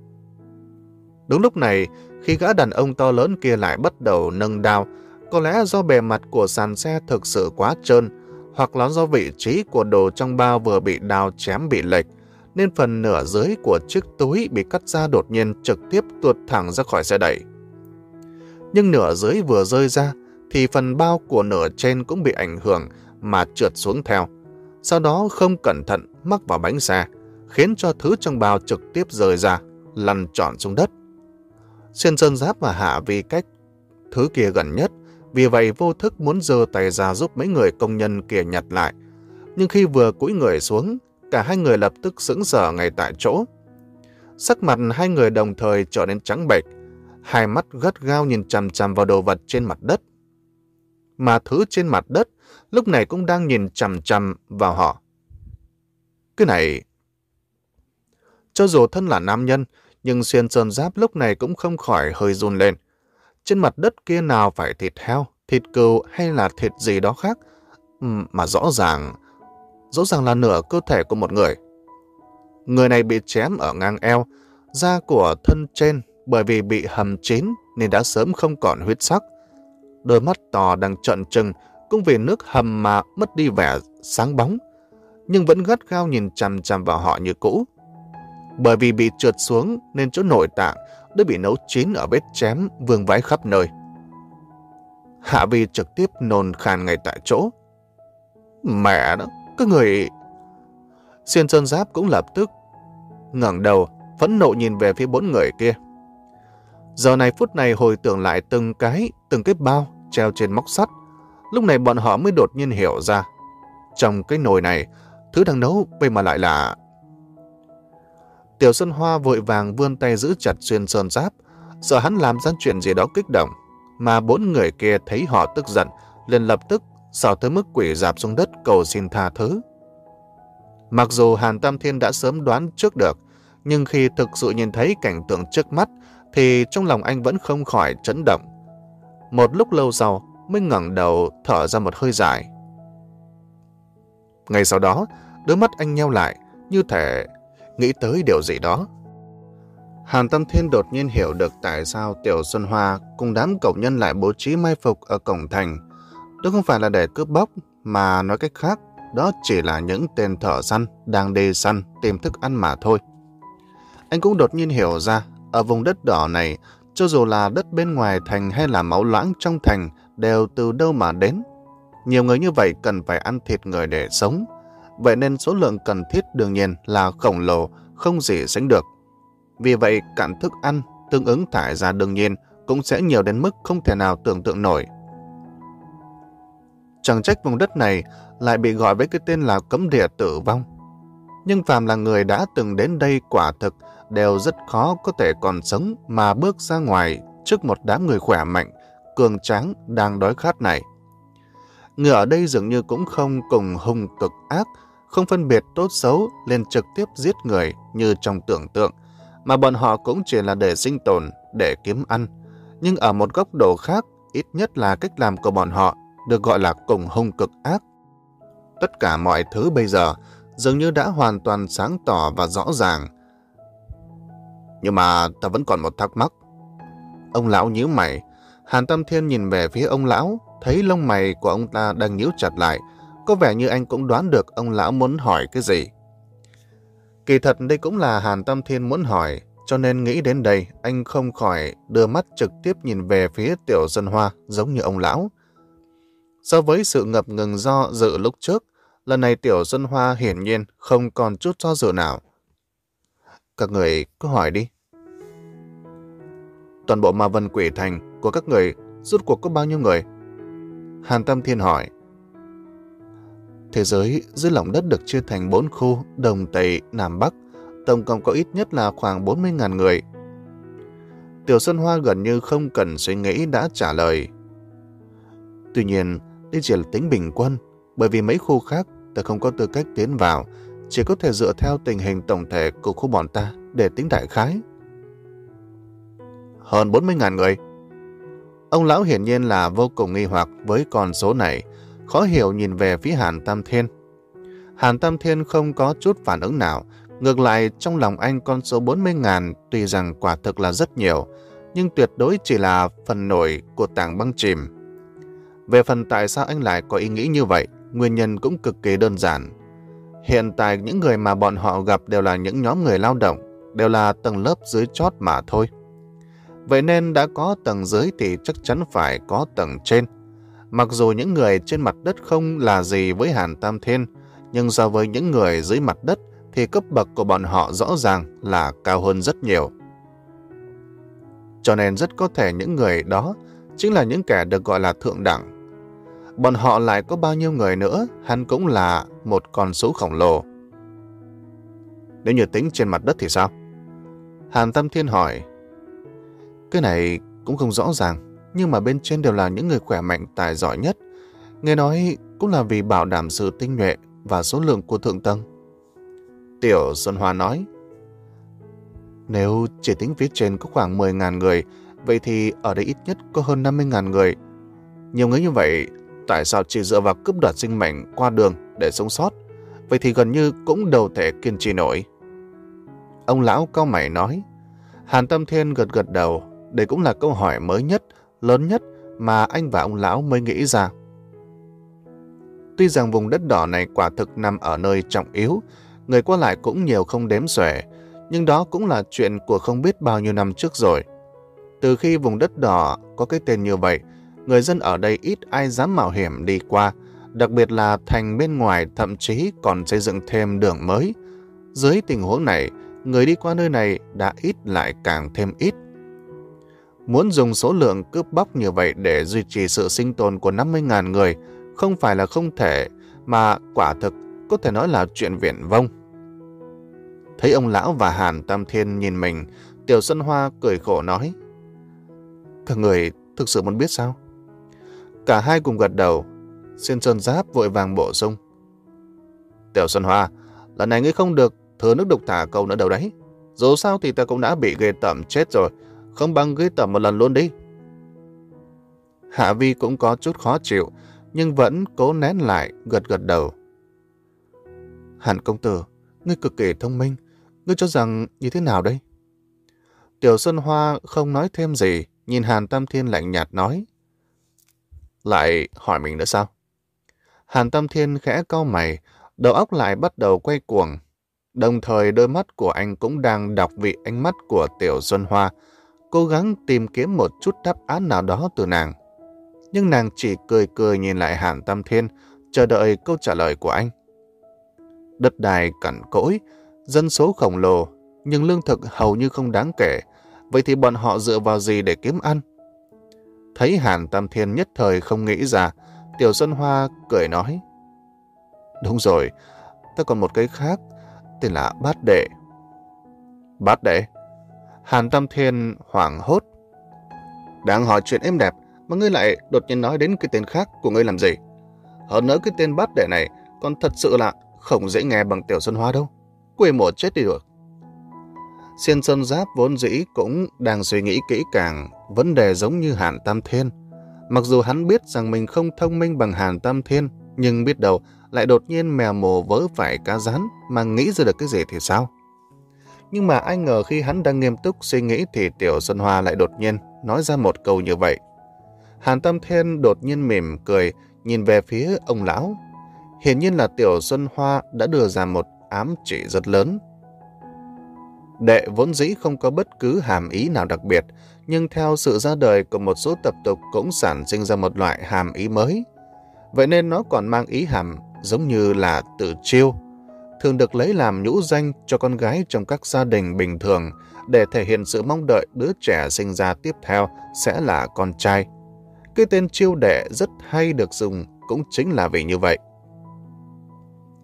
A: Đúng lúc này, khi gã đàn ông to lớn kia lại bắt đầu nâng đao, có lẽ do bề mặt của sàn xe thực sự quá trơn, hoặc là do vị trí của đồ trong bao vừa bị đao chém bị lệch, nên phần nửa dưới của chiếc túi bị cắt ra đột nhiên trực tiếp tuột thẳng ra khỏi xe đẩy. Nhưng nửa dưới vừa rơi ra, thì phần bao của nửa trên cũng bị ảnh hưởng mà trượt xuống theo. Sau đó không cẩn thận mắc vào bánh xe, khiến cho thứ trong bao trực tiếp rơi ra, lăn tròn xuống đất. Xuyên Sơn Giáp và Hạ Vi cách thứ kia gần nhất, vì vậy vô thức muốn giơ tay ra giúp mấy người công nhân kia nhặt lại. Nhưng khi vừa cúi người xuống, cả hai người lập tức sững sờ ngay tại chỗ. Sắc mặt hai người đồng thời trở nên trắng bệch, hai mắt gắt gao nhìn chằm chằm vào đồ vật trên mặt đất. Mà thứ trên mặt đất lúc này cũng đang nhìn chằm chằm vào họ. Cái này... Cho dù thân là nam nhân, nhưng Xuyên Sơn Giáp lúc này cũng không khỏi hơi run lên. Trên mặt đất kia nào phải thịt heo, thịt cừu hay là thịt gì đó khác, mà rõ ràng, rõ ràng là nửa cơ thể của một người. Người này bị chém ở ngang eo, da của thân trên bởi vì bị hầm chín nên đã sớm không còn huyết sắc. Đôi mắt to đang trợn trừng cũng vì nước hầm mà mất đi vẻ sáng bóng, nhưng vẫn gắt gao nhìn chằm chằm vào họ như cũ. Bởi vì bị trượt xuống nên chỗ nội tạng đã bị nấu chín ở vết chém vương vãi khắp nơi. Hạ Vi trực tiếp nôn khan ngay tại chỗ. Mẹ đó, cái người... Xuyên Sơn Giáp cũng lập tức ngẩng đầu, phẫn nộ nhìn về phía bốn người kia. Giờ này phút này hồi tưởng lại từng cái, từng cái bao treo trên móc sắt, lúc này bọn họ mới đột nhiên hiểu ra. Trong cái nồi này, thứ đang nấu vậy mà lại là... Tiểu Xuân Hoa vội vàng vươn tay giữ chặt Xuyên Sơn Giáp, sợ hắn làm ra chuyện gì đó kích động, mà bốn người kia thấy họ tức giận, liền lập tức sợ tới mức quỳ rạp xuống đất cầu xin tha thứ. Mặc dù Hàn Tam Thiên đã sớm đoán trước được, nhưng khi thực sự nhìn thấy cảnh tượng trước mắt, thì trong lòng anh vẫn không khỏi chấn động. Một lúc lâu sau, mới ngẩng đầu thở ra một hơi dài. Ngay sau đó, đôi mắt anh nheo lại, như thể nghĩ tới điều gì đó. Hàn Tam Thiên đột nhiên hiểu được tại sao Tiểu Xuân Hoa cùng đám cẩu nhân lại bố trí mai phục ở cổng thành. Đó không phải là để cướp bóc, mà nói cách khác, đó chỉ là những tên thợ săn đang đi săn tìm thức ăn mà thôi. Anh cũng đột nhiên hiểu ra, ở vùng đất đỏ này, cho dù là đất bên ngoài thành hay là máu loãng trong thành, đều từ đâu mà đến. Nhiều người như vậy cần phải ăn thịt người để sống, vậy nên số lượng cần thiết đương nhiên là khổng lồ, không gì sánh được. Vì vậy, cạn thức ăn tương ứng thải ra đương nhiên cũng sẽ nhiều đến mức không thể nào tưởng tượng nổi. Chẳng trách vùng đất này lại bị gọi với cái tên là cấm địa tử vong. Nhưng phàm là người đã từng đến đây quả thực đều rất khó có thể còn sống mà bước ra ngoài trước một đám người khỏe mạnh, cường tráng đang đói khát này. Người ở đây dường như cũng không cùng hung cực ác, không phân biệt tốt xấu lên trực tiếp giết người như trong tưởng tượng, mà bọn họ cũng chỉ là để sinh tồn, để kiếm ăn. Nhưng ở một góc độ khác, ít nhất là cách làm của bọn họ được gọi là cùng hung cực ác. Tất cả mọi thứ bây giờ dường như đã hoàn toàn sáng tỏ và rõ ràng. Nhưng mà ta vẫn còn một thắc mắc. Ông lão nhíu mày. Hàn Tam Thiên nhìn về phía ông lão, thấy lông mày của ông ta đang nhíu chặt lại. Có vẻ như anh cũng đoán được ông lão muốn hỏi cái gì. Kỳ thật đây cũng là Hàn Tam Thiên muốn hỏi, cho nên nghĩ đến đây, anh không khỏi đưa mắt trực tiếp nhìn về phía Tiểu Xuân Hoa giống như ông lão. So với sự ngập ngừng do dự lúc trước, lần này Tiểu Xuân Hoa hiển nhiên không còn chút do dự nào. Các người cứ hỏi đi. Toàn bộ Ma Vân Quỷ Thành của các người rốt cuộc có bao nhiêu người? Hàn Tam Thiên hỏi. Thế giới dưới lòng đất được chia thành bốn khu, Đông, Tây, Nam, Bắc, tổng cộng có ít nhất là khoảng bốn mươi nghìn người. Tiểu Xuân Hoa gần như không cần suy nghĩ đã trả lời. Tuy nhiên, đây chỉ là tính bình quân, bởi vì mấy khu khác ta không có tư cách tiến vào, chỉ có thể dựa theo tình hình tổng thể của khu bọn ta để tính đại khái. Hơn bốn mươi nghìn người. Ông lão hiển nhiên là vô cùng nghi hoặc với con số này, khó hiểu nhìn về phía Hàn Tam Thiên. Hàn Tam Thiên không có chút phản ứng nào, ngược lại trong lòng anh con số bốn mươi nghìn tuy rằng quả thực là rất nhiều, nhưng tuyệt đối chỉ là phần nổi của tảng băng chìm. Về phần tại sao anh lại có ý nghĩ như vậy, nguyên nhân cũng cực kỳ đơn giản. Hiện tại những người mà bọn họ gặp đều là những nhóm người lao động, đều là tầng lớp dưới chót mà thôi. Vậy nên đã có tầng dưới thì chắc chắn phải có tầng trên. Mặc dù những người trên mặt đất không là gì với Hàn Tam Thiên, nhưng so với những người dưới mặt đất thì cấp bậc của bọn họ rõ ràng là cao hơn rất nhiều. Cho nên rất có thể những người đó chính là những kẻ được gọi là thượng đẳng. Bọn họ lại có bao nhiêu người nữa, hắn cũng là một con số khổng lồ. Nếu như tính trên mặt đất thì sao? Hàn Tam Thiên hỏi. Cái này cũng không rõ ràng, nhưng mà bên trên đều là những người khỏe mạnh tài giỏi nhất. Nghe nói cũng là vì bảo đảm sự tinh nhuệ và số lượng của thượng tầng. Tiểu Xuân Hoa nói. Nếu chỉ tính phía trên có khoảng mười nghìn người, vậy thì ở đây ít nhất có hơn năm mươi nghìn người. Nhiều người như vậy, tại sao chỉ dựa vào cướp đoạt sinh mệnh qua đường để sống sót? Vậy thì gần như cũng đâu thể kiên trì nổi. Ông lão cau mày nói. Hàn Tam Thiên gật gật đầu. Đây cũng là câu hỏi mới nhất, lớn nhất mà anh và ông lão mới nghĩ ra. Tuy rằng vùng đất đỏ này quả thực nằm ở nơi trọng yếu, người qua lại cũng nhiều không đếm xuể, nhưng đó cũng là chuyện của không biết bao nhiêu năm trước rồi. Từ khi vùng đất đỏ có cái tên như vậy, người dân ở đây ít ai dám mạo hiểm đi qua, đặc biệt là thành bên ngoài thậm chí còn xây dựng thêm đường mới. Dưới tình huống này, người đi qua nơi này đã ít lại càng thêm ít. Muốn dùng số lượng cướp bóc như vậy để duy trì sự sinh tồn của năm mươi nghìn người không phải là không thể, mà quả thực có thể nói là chuyện viển vông. Thấy ông lão và Hàn Tam Thiên nhìn mình, Tiểu Xuân Hoa cười khổ nói. Các người thực sự muốn biết sao? Cả hai cùng gật đầu. Xiên Sơn Giáp vội vàng bổ sung. Tiểu Xuân Hoa, lần này ngươi không được thừa nước đục thả câu nữa đâu đấy. Dù sao thì ta cũng đã bị ghê tởm chết rồi, không bằng ghê tởm một lần luôn đi. Hạ Vi cũng có chút khó chịu, nhưng vẫn cố nén lại, gật gật đầu. Hàn công tử, ngươi cực kỳ thông minh, ngươi cho rằng như thế nào đây? Tiểu Xuân Hoa không nói thêm gì, nhìn Hàn Tam Thiên lạnh nhạt nói. Lại hỏi mình nữa sao? Hàn Tam Thiên khẽ cau mày, đầu óc lại bắt đầu quay cuồng. Đồng thời đôi mắt của anh cũng đang đọc vị ánh mắt của Tiểu Xuân Hoa, cố gắng tìm kiếm một chút đáp án nào đó từ nàng. Nhưng nàng chỉ cười cười nhìn lại Hàn Tam Thiên, chờ đợi câu trả lời của anh. Đất đai cằn cỗi, dân số khổng lồ, nhưng lương thực hầu như không đáng kể. Vậy thì bọn họ dựa vào gì để kiếm ăn? Thấy Hàn Tam Thiên nhất thời không nghĩ ra, Tiểu Xuân Hoa cười nói. Đúng rồi, ta còn một cái khác, tên là Bát Đệ. Bát Đệ? Hàn Tam Thiên hoảng hốt. Đang hỏi chuyện êm đẹp, mà ngươi lại đột nhiên nói đến cái tên khác của ngươi làm gì? Hơn nữa cái tên Bát Đệ này còn thật sự là không dễ nghe bằng Tiểu Xuân Hoa đâu. Quê mùa chết đi được. Xiên Sơn Giáp vốn dĩ cũng đang suy nghĩ kỹ càng vấn đề giống như Hàn Tam Thiên. Mặc dù hắn biết rằng mình không thông minh bằng Hàn Tam Thiên, nhưng biết đâu lại đột nhiên mèo mồ vớ phải cá rán mà nghĩ ra được cái gì thì sao? Nhưng mà ai ngờ khi hắn đang nghiêm túc suy nghĩ thì Tiểu Xuân Hoa lại đột nhiên nói ra một câu như vậy. Hàn Tam Thiên đột nhiên mỉm cười, nhìn về phía ông lão. Hiển nhiên là Tiểu Xuân Hoa đã đưa ra một ám chỉ rất lớn. Đệ vốn dĩ không có bất cứ hàm ý nào đặc biệt, nhưng theo sự ra đời của một số tập tục cũng sản sinh ra một loại hàm ý mới. Vậy nên nó còn mang ý hàm giống như là tự chiêu, thường được lấy làm nhũ danh cho con gái trong các gia đình bình thường để thể hiện sự mong đợi đứa trẻ sinh ra tiếp theo sẽ là con trai. Cái tên chiêu đệ rất hay được dùng cũng chính là vì như vậy.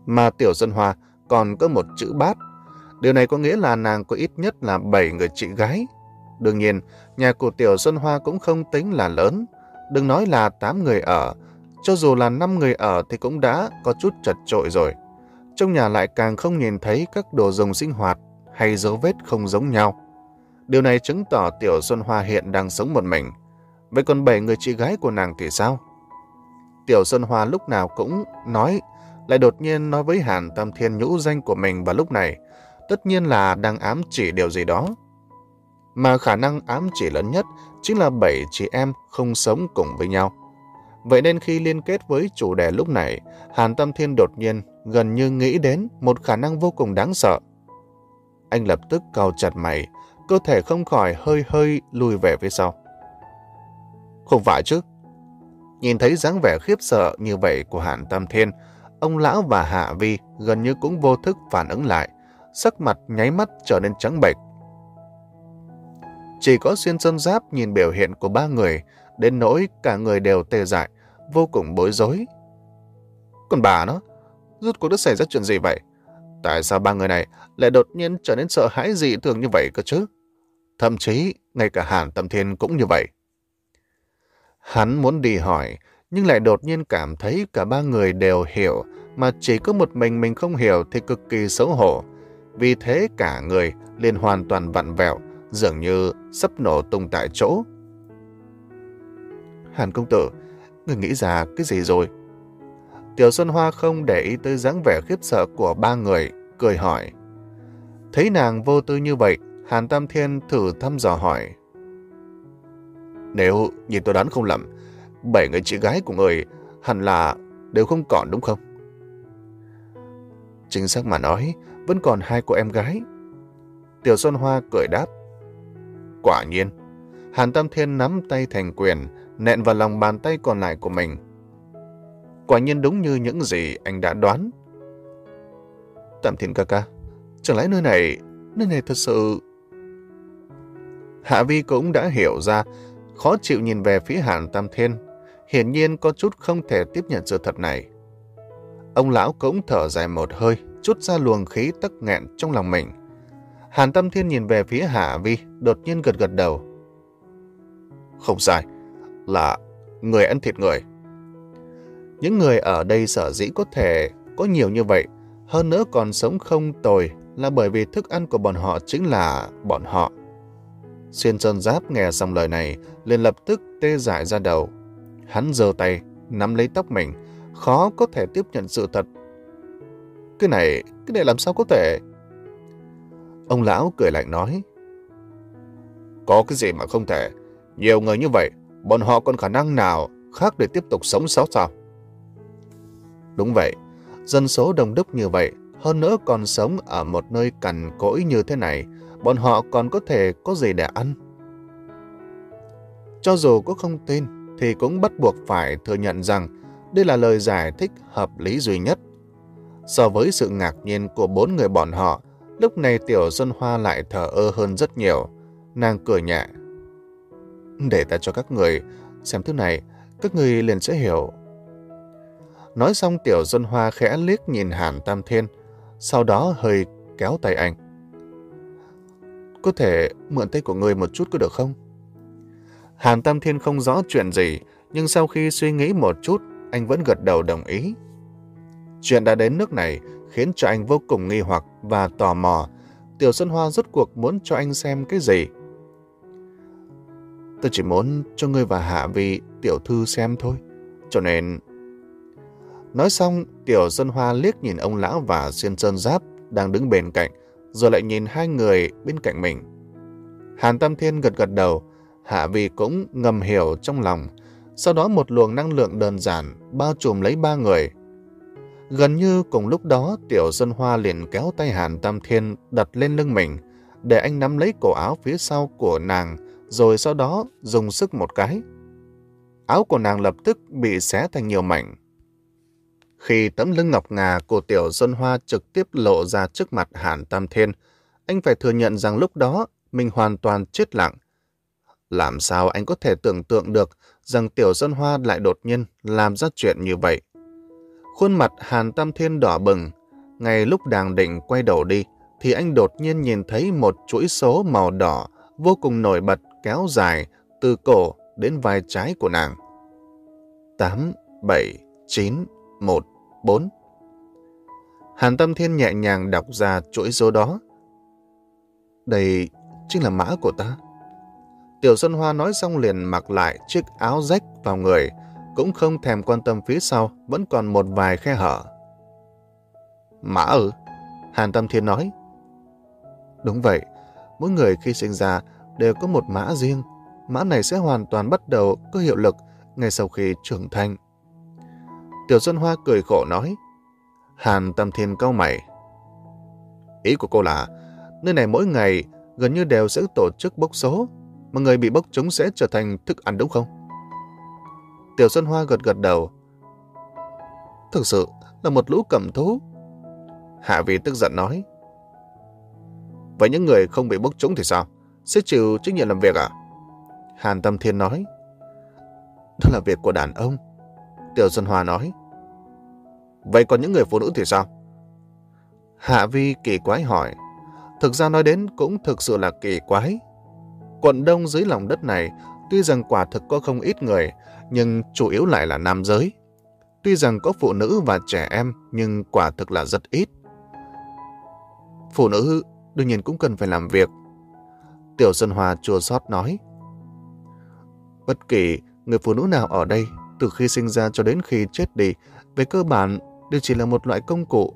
A: mà Tiểu Xuân Hoa còn có một chữ Bát. Điều này có nghĩa là nàng có ít nhất là bảy người chị gái. Đương nhiên, nhà của Tiểu Xuân Hoa cũng không tính là lớn. Đừng nói là tám người ở, cho dù là năm người ở thì cũng đã có chút chật chội rồi. Trong nhà lại càng không nhìn thấy các đồ dùng sinh hoạt hay dấu vết không giống nhau. Điều này chứng tỏ Tiểu Xuân Hoa hiện đang sống một mình. Vậy còn bảy người chị gái của nàng thì sao? Tiểu Xuân Hoa lúc nào cũng nói, lại đột nhiên nói với Hàn Tam Thiên nhũ danh của mình vào lúc này, tất nhiên là đang ám chỉ điều gì đó. Mà khả năng ám chỉ lớn nhất chính là bảy chị em không sống cùng với nhau. Vậy nên khi liên kết với chủ đề lúc này, Hàn Tam Thiên đột nhiên gần như nghĩ đến một khả năng vô cùng đáng sợ. Anh lập tức cau chặt mày, cơ thể không khỏi hơi hơi lùi về phía sau. Không phải chứ? Nhìn thấy dáng vẻ khiếp sợ như vậy của Hàn Tam Thiên, ông lão và Hạ Vi gần như cũng vô thức phản ứng lại, sắc mặt nháy mắt trở nên trắng bệch. Chỉ có Xuyên Sơn Giáp nhìn biểu hiện của ba người, đến nỗi cả người đều tê dại, vô cùng bối rối. Còn bà nó, rốt cuộc đã xảy ra chuyện gì vậy? Tại sao ba người này lại đột nhiên trở nên sợ hãi dị thường như vậy cơ chứ? Thậm chí, ngay cả Hàn Tam Thiên cũng như vậy. Hắn muốn đi hỏi, nhưng lại đột nhiên cảm thấy cả ba người đều hiểu, mà chỉ có một mình mình không hiểu thì cực kỳ xấu hổ. Vì thế cả người liền hoàn toàn vặn vẹo, dường như sắp nổ tung tại chỗ. Hàn công tử, người nghĩ ra cái gì rồi? Tiểu Xuân Hoa không để ý tới dáng vẻ khiếp sợ của ba người, cười hỏi. Thấy nàng vô tư như vậy, Hàn Tam Thiên thử thăm dò hỏi. Nếu nhìn tôi đoán không lầm, bảy người chị gái của người hẳn là đều không còn đúng không? Chính xác mà nói, vẫn còn hai cô em gái. Tiểu Xuân Hoa cười đáp. Quả nhiên. Hàn Tam Thiên nắm tay thành quyền, nện vào lòng bàn tay còn lại của mình. Quả nhiên đúng như những gì anh đã đoán. Tam Thiên ca ca, chẳng lẽ nơi này, nơi này thật sự... Hạ Vi cũng đã hiểu ra, khó chịu nhìn về phía Hàn Tam Thiên, hiển nhiên có chút không thể tiếp nhận sự thật này. Ông lão cũng thở dài một hơi, trút ra luồng khí tắc nghẹn trong lòng mình. Hàn Tam Thiên nhìn về phía Hạ Vi, đột nhiên gật gật đầu. Không sai, là người ăn thịt người. Những người ở đây sở dĩ có thể có nhiều như vậy, hơn nữa còn sống không tồi, là bởi vì thức ăn của bọn họ chính là bọn họ. Xuyên Sơn Giáp nghe xong lời này, liền lập tức tê dại ra đầu. Hắn giơ tay, nắm lấy tóc mình, khó có thể tiếp nhận sự thật. Cái này, cái này làm sao có thể? Ông lão cười lạnh nói. Có cái gì mà không thể? Nhiều người như vậy, bọn họ còn khả năng nào khác để tiếp tục sống sót sao? Đúng vậy, dân số đông đúc như vậy, hơn nữa còn sống ở một nơi cằn cỗi như thế này, bọn họ còn có thể có gì để ăn? Cho dù có không tin, thì cũng bắt buộc phải thừa nhận rằng đây là lời giải thích hợp lý duy nhất. So với sự ngạc nhiên của bốn người bọn họ, lúc này Tiểu Xuân Hoa lại thờ ơ hơn rất nhiều. Nàng cười nhẹ. Để ta cho các người xem thứ này, các người liền sẽ hiểu. Nói xong Tiểu Xuân Hoa khẽ liếc nhìn Hàn Tam Thiên, sau đó hơi kéo tay anh. Có thể mượn tay của người một chút có được không? Hàn Tam Thiên không rõ chuyện gì, nhưng sau khi suy nghĩ một chút, anh vẫn gật đầu đồng ý. Chuyện đã đến nước này khiến cho anh vô cùng nghi hoặc và tò mò. Tiểu Xuân Hoa rốt cuộc muốn cho anh xem cái gì? Tôi chỉ muốn cho ngươi và Hạ Vi tiểu thư xem thôi, cho nên... Nói xong, Tiểu Xuân Hoa liếc nhìn ông lão và Xuyên Sơn Giáp đang đứng bên cạnh, rồi lại nhìn hai người bên cạnh mình. Hàn Tam Thiên gật gật đầu, Hạ Vi cũng ngầm hiểu trong lòng. Sau đó một luồng năng lượng đơn giản bao trùm lấy ba người. Gần như cùng lúc đó, Tiểu Xuân Hoa liền kéo tay Hàn Tam Thiên đặt lên lưng mình, để anh nắm lấy cổ áo phía sau của nàng, rồi sau đó dùng sức một cái. Áo của nàng lập tức bị xé thành nhiều mảnh. Khi tấm lưng ngọc ngà của Tiểu Xuân Hoa trực tiếp lộ ra trước mặt Hàn Tam Thiên, anh phải thừa nhận rằng lúc đó mình hoàn toàn chết lặng. Làm sao anh có thể tưởng tượng được rằng Tiểu Xuân Hoa lại đột nhiên làm ra chuyện như vậy? Khuôn mặt Hàn Tam Thiên đỏ bừng, Ngay lúc đang định quay đầu đi, thì anh đột nhiên nhìn thấy một chuỗi số màu đỏ vô cùng nổi bật kéo dài từ cổ đến vai trái của nàng. tám, bảy, chín, một, bốn. Hàn Tâm Thiên nhẹ nhàng đọc ra chuỗi số đó. Đây chính là mã của ta. Tiểu Xuân Hoa nói xong liền mặc lại chiếc áo rách vào người, cũng không thèm quan tâm phía sau vẫn còn một vài khe hở. Mã ư? Hàn Tâm Thiên nói. Đúng vậy, mỗi người khi sinh ra đều có một mã riêng. Mã này sẽ hoàn toàn bắt đầu có hiệu lực ngay sau khi trưởng thành. Tiểu Xuân Hoa cười khổ nói. Hàn Tâm Thiên cau mày. Ý của cô là nơi này mỗi ngày gần như đều sẽ tổ chức bốc số, mà người bị bốc trúng sẽ trở thành thức ăn đúng không? Tiểu Xuân Hoa gật gật đầu. Thực sự là một lũ cẩm thú. Hạ Vi tức giận nói. Vậy những người không bị bốc trúng thì sao? Sẽ chịu trách nhiệm làm việc à? Hàn Tâm Thiên nói. Đó là việc của đàn ông. Tiểu Xuân Hoa nói. Vậy còn những người phụ nữ thì sao? Hạ Vi kỳ quái hỏi. Thực ra nói đến cũng thực sự là kỳ quái. Quận Đông dưới lòng đất này tuy rằng quả thực có không ít người, nhưng chủ yếu lại là nam giới. Tuy rằng có phụ nữ và trẻ em, nhưng quả thực là rất ít. Phụ nữ đương nhiên cũng cần phải làm việc. Tiểu Xuân Hoa chua xót nói. Bất kỳ người phụ nữ nào ở đây, từ khi sinh ra cho đến khi chết đi, về cơ bản đều chỉ là một loại công cụ.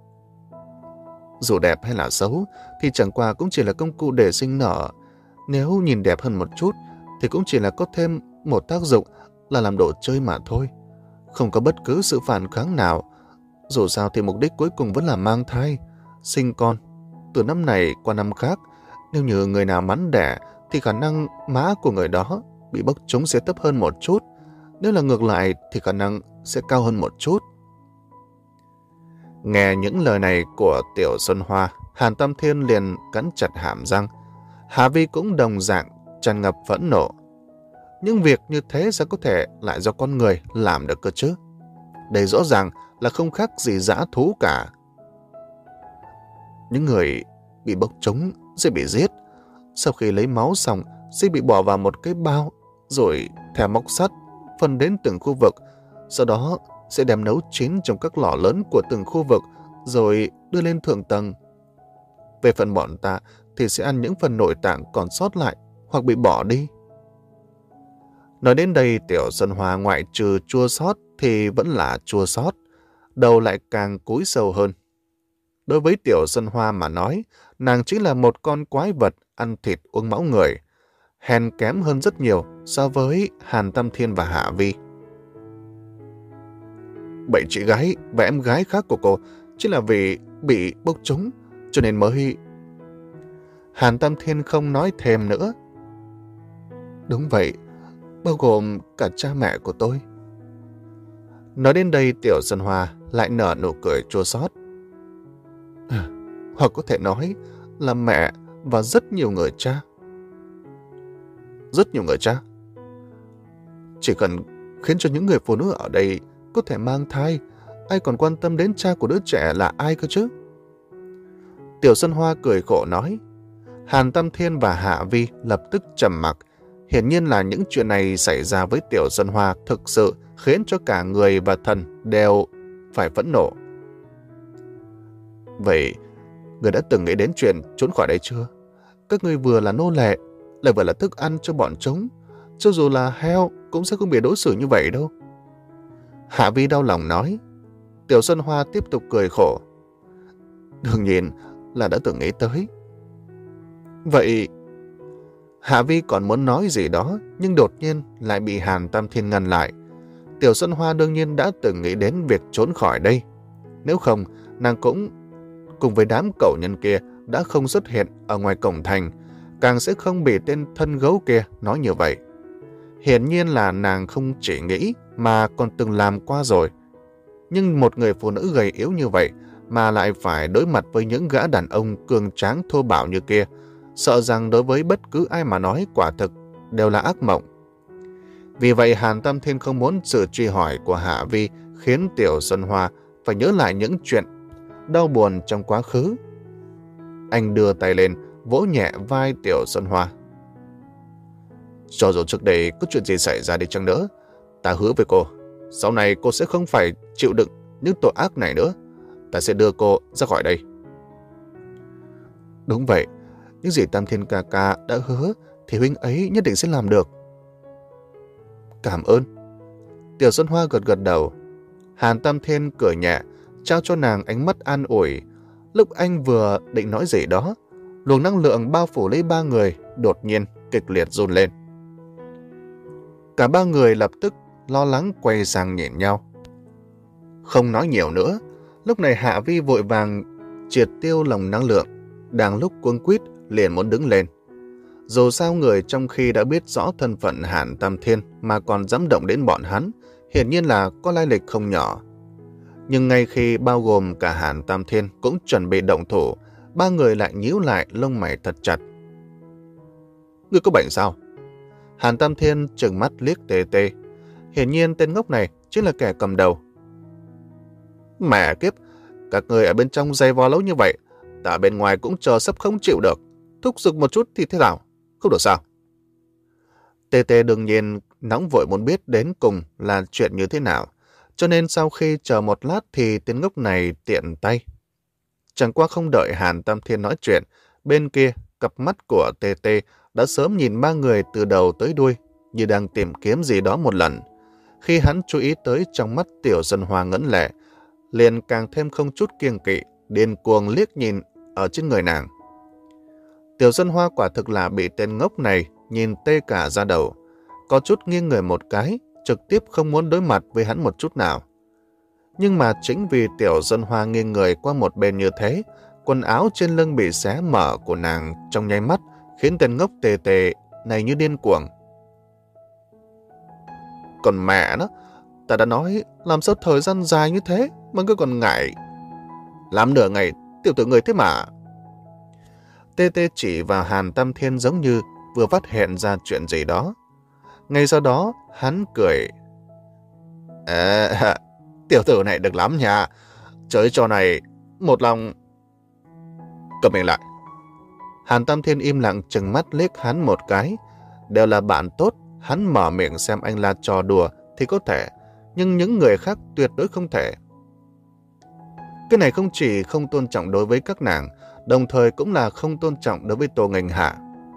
A: Dù đẹp hay là xấu, thì chẳng qua cũng chỉ là công cụ để sinh nở. Nếu nhìn đẹp hơn một chút, thì cũng chỉ là có thêm một tác dụng là làm đồ chơi mà thôi. Không có bất cứ sự phản kháng nào. Dù sao thì mục đích cuối cùng vẫn là mang thai, sinh con. Từ năm này qua năm khác, nếu như người nào mắn đẻ, thì khả năng mã của người đó bị bốc trúng sẽ thấp hơn một chút. Nếu là ngược lại, thì khả năng sẽ cao hơn một chút. Nghe những lời này của Tiểu Xuân Hoa, Hàn Tâm Thiên liền cắn chặt hàm răng. Hạ Vi cũng đồng dạng tràn ngập phẫn nộ. Những việc như thế sao có thể lại do con người làm được cơ chứ? Đây rõ ràng là không khác gì dã thú cả. Những người bị bốc trúng sẽ bị giết. Sau khi lấy máu xong sẽ bị bỏ vào một cái bao, rồi theo móc sắt phân đến từng khu vực. Sau đó sẽ đem nấu chín trong các lò lớn của từng khu vực, rồi đưa lên thượng tầng. Về phần bọn ta thì sẽ ăn những phần nội tạng còn sót lại hoặc bị bỏ đi. Nói đến đây, Tiểu Xuân Hoa ngoại trừ chua xót thì vẫn là chua xót, đầu lại càng cúi sâu hơn. Đối với Tiểu Xuân Hoa mà nói, nàng chính là một con quái vật ăn thịt uống máu người, hèn kém hơn rất nhiều so với Hàn Tâm Thiên và Hạ Vi. Bảy chị gái và em gái khác của cô chính là vì bị bốc trúng, cho nên mới... Hàn Tâm Thiên không nói thêm nữa. Đúng vậy, bao gồm cả cha mẹ của tôi. Nói đến đây, Tiểu Xuân Hoa lại nở nụ cười chua xót. À, hoặc có thể nói là mẹ và rất nhiều người cha. Rất nhiều người cha? Chỉ cần khiến cho những người phụ nữ ở đây có thể mang thai, ai còn quan tâm đến cha của đứa trẻ là ai cơ chứ? Tiểu Xuân Hoa cười khổ nói. Hàn Tâm Thiên và Hạ Vi lập tức trầm mặc. Hiển nhiên là những chuyện này xảy ra với Tiểu Xuân Hoa thực sự khiến cho cả người và thần đều phải phẫn nộ. Vậy, người đã từng nghĩ đến chuyện trốn khỏi đây chưa? Các người vừa là nô lệ, lại vừa là thức ăn cho bọn chúng. Cho dù là heo cũng sẽ không bị đối xử như vậy đâu. Hạ Vi đau lòng nói. Tiểu Xuân Hoa tiếp tục cười khổ. Đương nhiên là đã từng nghĩ tới. Vậy... Hạ Vi còn muốn nói gì đó, nhưng đột nhiên lại bị Hàn Tâm Thiên ngăn lại. Tiểu Xuân Hoa đương nhiên đã từng nghĩ đến việc trốn khỏi đây. Nếu không, nàng cũng cùng với đám cẩu nhân kia đã không xuất hiện ở ngoài cổng thành, càng sẽ không bị tên thân gấu kia nói như vậy. Hiển nhiên là nàng không chỉ nghĩ mà còn từng làm qua rồi. Nhưng một người phụ nữ gầy yếu như vậy mà lại phải đối mặt với những gã đàn ông cường tráng thô bạo như kia, sợ rằng đối với bất cứ ai mà nói quả thực đều là ác mộng. Vì vậy Hàn Tâm Thiên không muốn sự truy hỏi của Hạ Vi khiến Tiểu Xuân Hoa phải nhớ lại những chuyện đau buồn trong quá khứ. Anh đưa tay lên, vỗ nhẹ vai Tiểu Xuân Hoa. Cho dù trước đây có chuyện gì xảy ra đi chăng nữa, ta hứa với cô, sau này cô sẽ không phải chịu đựng những tội ác này nữa. Ta sẽ đưa cô ra khỏi đây. Đúng vậy, những gì Tam Thiên ca ca đã hứa thì huynh ấy nhất định sẽ làm được. Cảm ơn. Tiểu Xuân Hoa gật gật đầu. Hàn Tam Thiên cười nhẹ, trao cho nàng ánh mắt an ủi. Lúc anh vừa định nói gì đó, luồng năng lượng bao phủ lấy ba người đột nhiên kịch liệt run lên. Cả ba người lập tức lo lắng quay sang nhìn nhau. Không nói nhiều nữa, lúc này Hạ Vi vội vàng triệt tiêu lồng năng lượng, đang lúc cuống quýt liền muốn đứng lên. Dù sao người trong khi đã biết rõ thân phận Hàn Tam Thiên mà còn dám động đến bọn hắn, hiển nhiên là có lai lịch không nhỏ. Nhưng ngay khi bao gồm cả Hàn Tam Thiên cũng chuẩn bị động thủ, ba người lại nhíu lại lông mày thật chặt. Ngươi có bệnh sao? Hàn Tam Thiên trừng mắt liếc Tê Tê. Hiển nhiên tên ngốc này chính là kẻ cầm đầu. Mẹ kiếp, các người ở bên trong dày vò lâu như vậy, ta bên ngoài cũng chờ sắp không chịu được. Thúc giục một chút thì thế nào? Không được sao? Tê Tê đương nhiên nóng vội muốn biết đến cùng là chuyện như thế nào, cho nên sau khi chờ một lát thì tên ngốc này tiện tay. Chẳng qua không đợi Hàn Tam Thiên nói chuyện, bên kia cặp mắt của Tê Tê đã sớm nhìn ba người từ đầu tới đuôi, như đang tìm kiếm gì đó một lần. Khi hắn chú ý tới trong mắt Tiểu Xuân Hoa ngấn lệ, liền càng thêm không chút kiêng kỵ, điên cuồng liếc nhìn ở trên người nàng. Tiểu Xuân Hoa quả thực là bị tên ngốc này nhìn tê cả da đầu, có chút nghiêng người một cái, trực tiếp không muốn đối mặt với hắn một chút nào. Nhưng mà chính vì Tiểu Xuân Hoa nghiêng người qua một bên như thế, quần áo trên lưng bị xé mở của nàng trong nháy mắt, khiến tên ngốc tê tê này như điên cuồng. Còn mẹ nó, ta đã nói làm sao thời gian dài như thế mà cứ còn ngại. Làm nửa ngày tiểu tử người thế mà. Tê Tê chỉ vào Hàn Tam Thiên giống như vừa phát hiện ra chuyện gì đó. Ngay sau đó hắn cười. À, tiểu tử này được lắm nha. Chơi trò này một lòng. Cầm miệng lại. Hàn Tam Thiên im lặng trừng mắt liếc hắn một cái. Đều là bạn tốt, hắn mở miệng xem anh là trò đùa thì có thể, nhưng những người khác tuyệt đối không thể. Cái này không chỉ không tôn trọng đối với các nàng, đồng thời cũng là không tôn trọng đối với Tô Nghênh Hạ.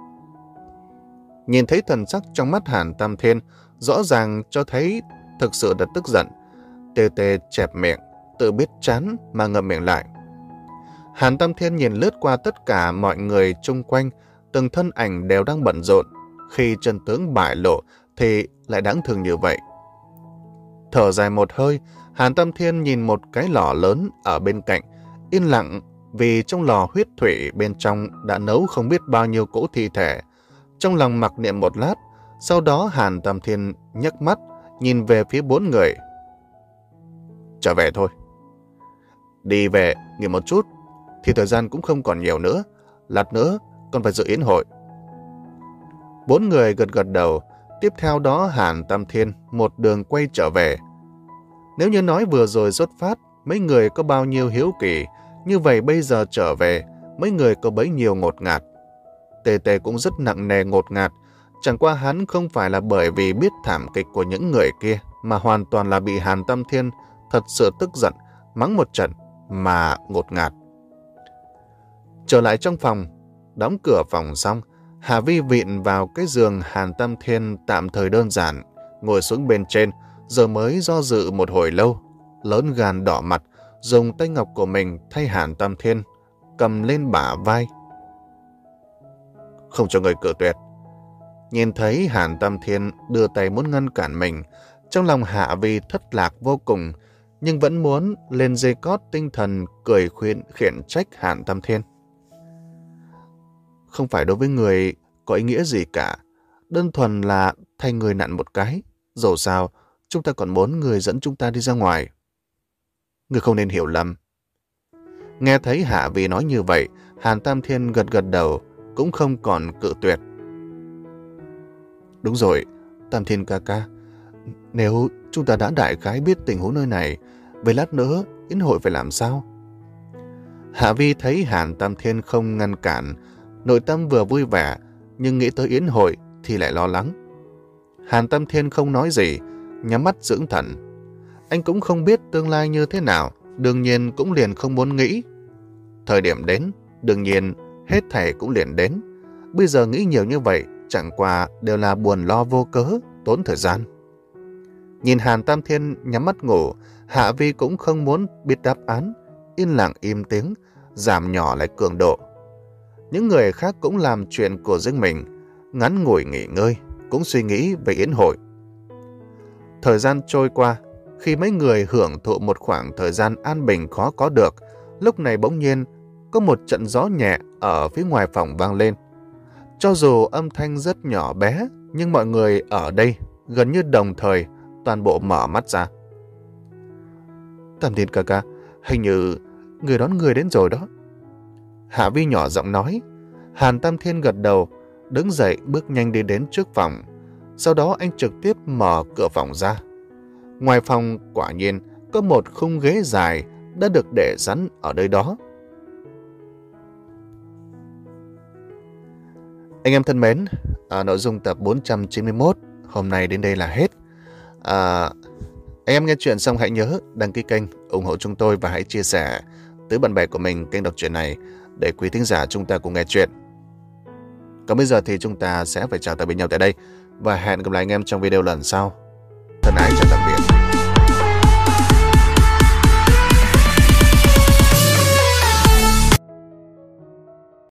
A: Nhìn thấy thần sắc trong mắt Hàn Tam Thiên, rõ ràng cho thấy thực sự đã tức giận. Tê Tê chẹp miệng, tự biết chán mà ngậm miệng lại. Hàn Tam Thiên nhìn lướt qua tất cả mọi người chung quanh, từng thân ảnh đều đang bận rộn. Khi chân tướng bại lộ thì lại đáng thương như vậy. Thở dài một hơi, Hàn Tam Thiên nhìn một cái lò lớn ở bên cạnh, yên lặng vì trong lò huyết thủy bên trong đã nấu không biết bao nhiêu cỗ thi thể. Trong lòng mặc niệm một lát, sau đó Hàn Tam Thiên nhấc mắt, nhìn về phía bốn người. Trở về thôi. Đi về, nghỉ một chút, thì thời gian cũng không còn nhiều nữa. Lát nữa, còn phải dự yến hội. Bốn người gật gật đầu, tiếp theo đó Hàn Tam Thiên một đường quay trở về. Nếu như nói vừa rồi xuất phát, mấy người có bao nhiêu hiếu kỳ, như vậy bây giờ trở về, mấy người có bấy nhiêu ngột ngạt. Tê Tê cũng rất nặng nề ngột ngạt, chẳng qua hắn không phải là bởi vì biết thảm kịch của những người kia, mà hoàn toàn là bị Hàn Tam Thiên thật sự tức giận, mắng một trận, mà ngột ngạt. Trở lại trong phòng, đóng cửa phòng xong, Hà Vi vịn vào cái giường Hàn Tam Thiên tạm thời đơn giản, ngồi xuống bên trên, giờ mới do dự một hồi lâu, lớn gan đỏ mặt, dùng tay ngọc của mình thay Hàn Tam Thiên, cầm lên bả vai. Không cho người cự tuyệt. Nhìn thấy Hàn Tam Thiên đưa tay muốn ngăn cản mình, trong lòng Hạ Vi thất lạc vô cùng, nhưng vẫn muốn lên dây cót tinh thần cười khuyên khiển trách Hàn Tam Thiên. Không phải đối với người có ý nghĩa gì cả, đơn thuần là thay người nặn một cái, dẫu sao chúng ta còn muốn người dẫn chúng ta đi ra ngoài. Người không nên hiểu lầm. Nghe thấy Hạ Vi nói như vậy, Hàn Tam Thiên gật gật đầu, cũng không còn cự tuyệt. Đúng rồi, Tam Thiên ca ca, nếu chúng ta đã đại khái biết tình huống nơi này, vậy lát nữa yến hội phải làm sao? Hạ Vi thấy Hàn Tam Thiên không ngăn cản, nội tâm vừa vui vẻ, nhưng nghĩ tới yến hội thì lại lo lắng. Hàn Tam Thiên không nói gì, nhắm mắt dưỡng thần. Anh cũng không biết tương lai như thế nào, đương nhiên cũng liền không muốn nghĩ. Thời điểm đến, đương nhiên hết thảy cũng liền đến. Bây giờ nghĩ nhiều như vậy, chẳng qua đều là buồn lo vô cớ, tốn thời gian. Nhìn Hàn Tam Thiên nhắm mắt ngủ, Hạ Vi cũng không muốn biết đáp án, yên lặng im tiếng, giảm nhỏ lại cường độ. Những người khác cũng làm chuyện của riêng mình, ngắn ngủi nghỉ ngơi, cũng suy nghĩ về yến hội. Thời gian trôi qua, khi mấy người hưởng thụ một khoảng thời gian an bình khó có được, lúc này bỗng nhiên có một trận gió nhẹ ở phía ngoài phòng vang lên. Cho dù âm thanh rất nhỏ bé, nhưng mọi người ở đây gần như đồng thời toàn bộ mở mắt ra. Tam Thiên ca ca, hình như người đón người đến rồi đó. Hạ Vi nhỏ giọng nói. Hàn Tam Thiên gật đầu, đứng dậy bước nhanh đi đến trước phòng. Sau đó anh trực tiếp mở cửa phòng ra. Ngoài phòng quả nhiên có một khung ghế dài đã được để sẵn ở nơi đó. Anh em thân mến, à, nội dung tập bốn trăm chín mươi mốt hôm nay đến đây là hết. À, anh em nghe chuyện xong hãy nhớ đăng ký kênh, ủng hộ chúng tôi và hãy chia sẻ tới bạn bè của mình kênh đọc truyện này để quý thính giả chúng ta cùng nghe chuyện. Còn bây giờ thì chúng ta sẽ phải chào tạm biệt nhau tại đây và hẹn gặp lại anh em trong video lần sau. Thân ái chào tạm biệt.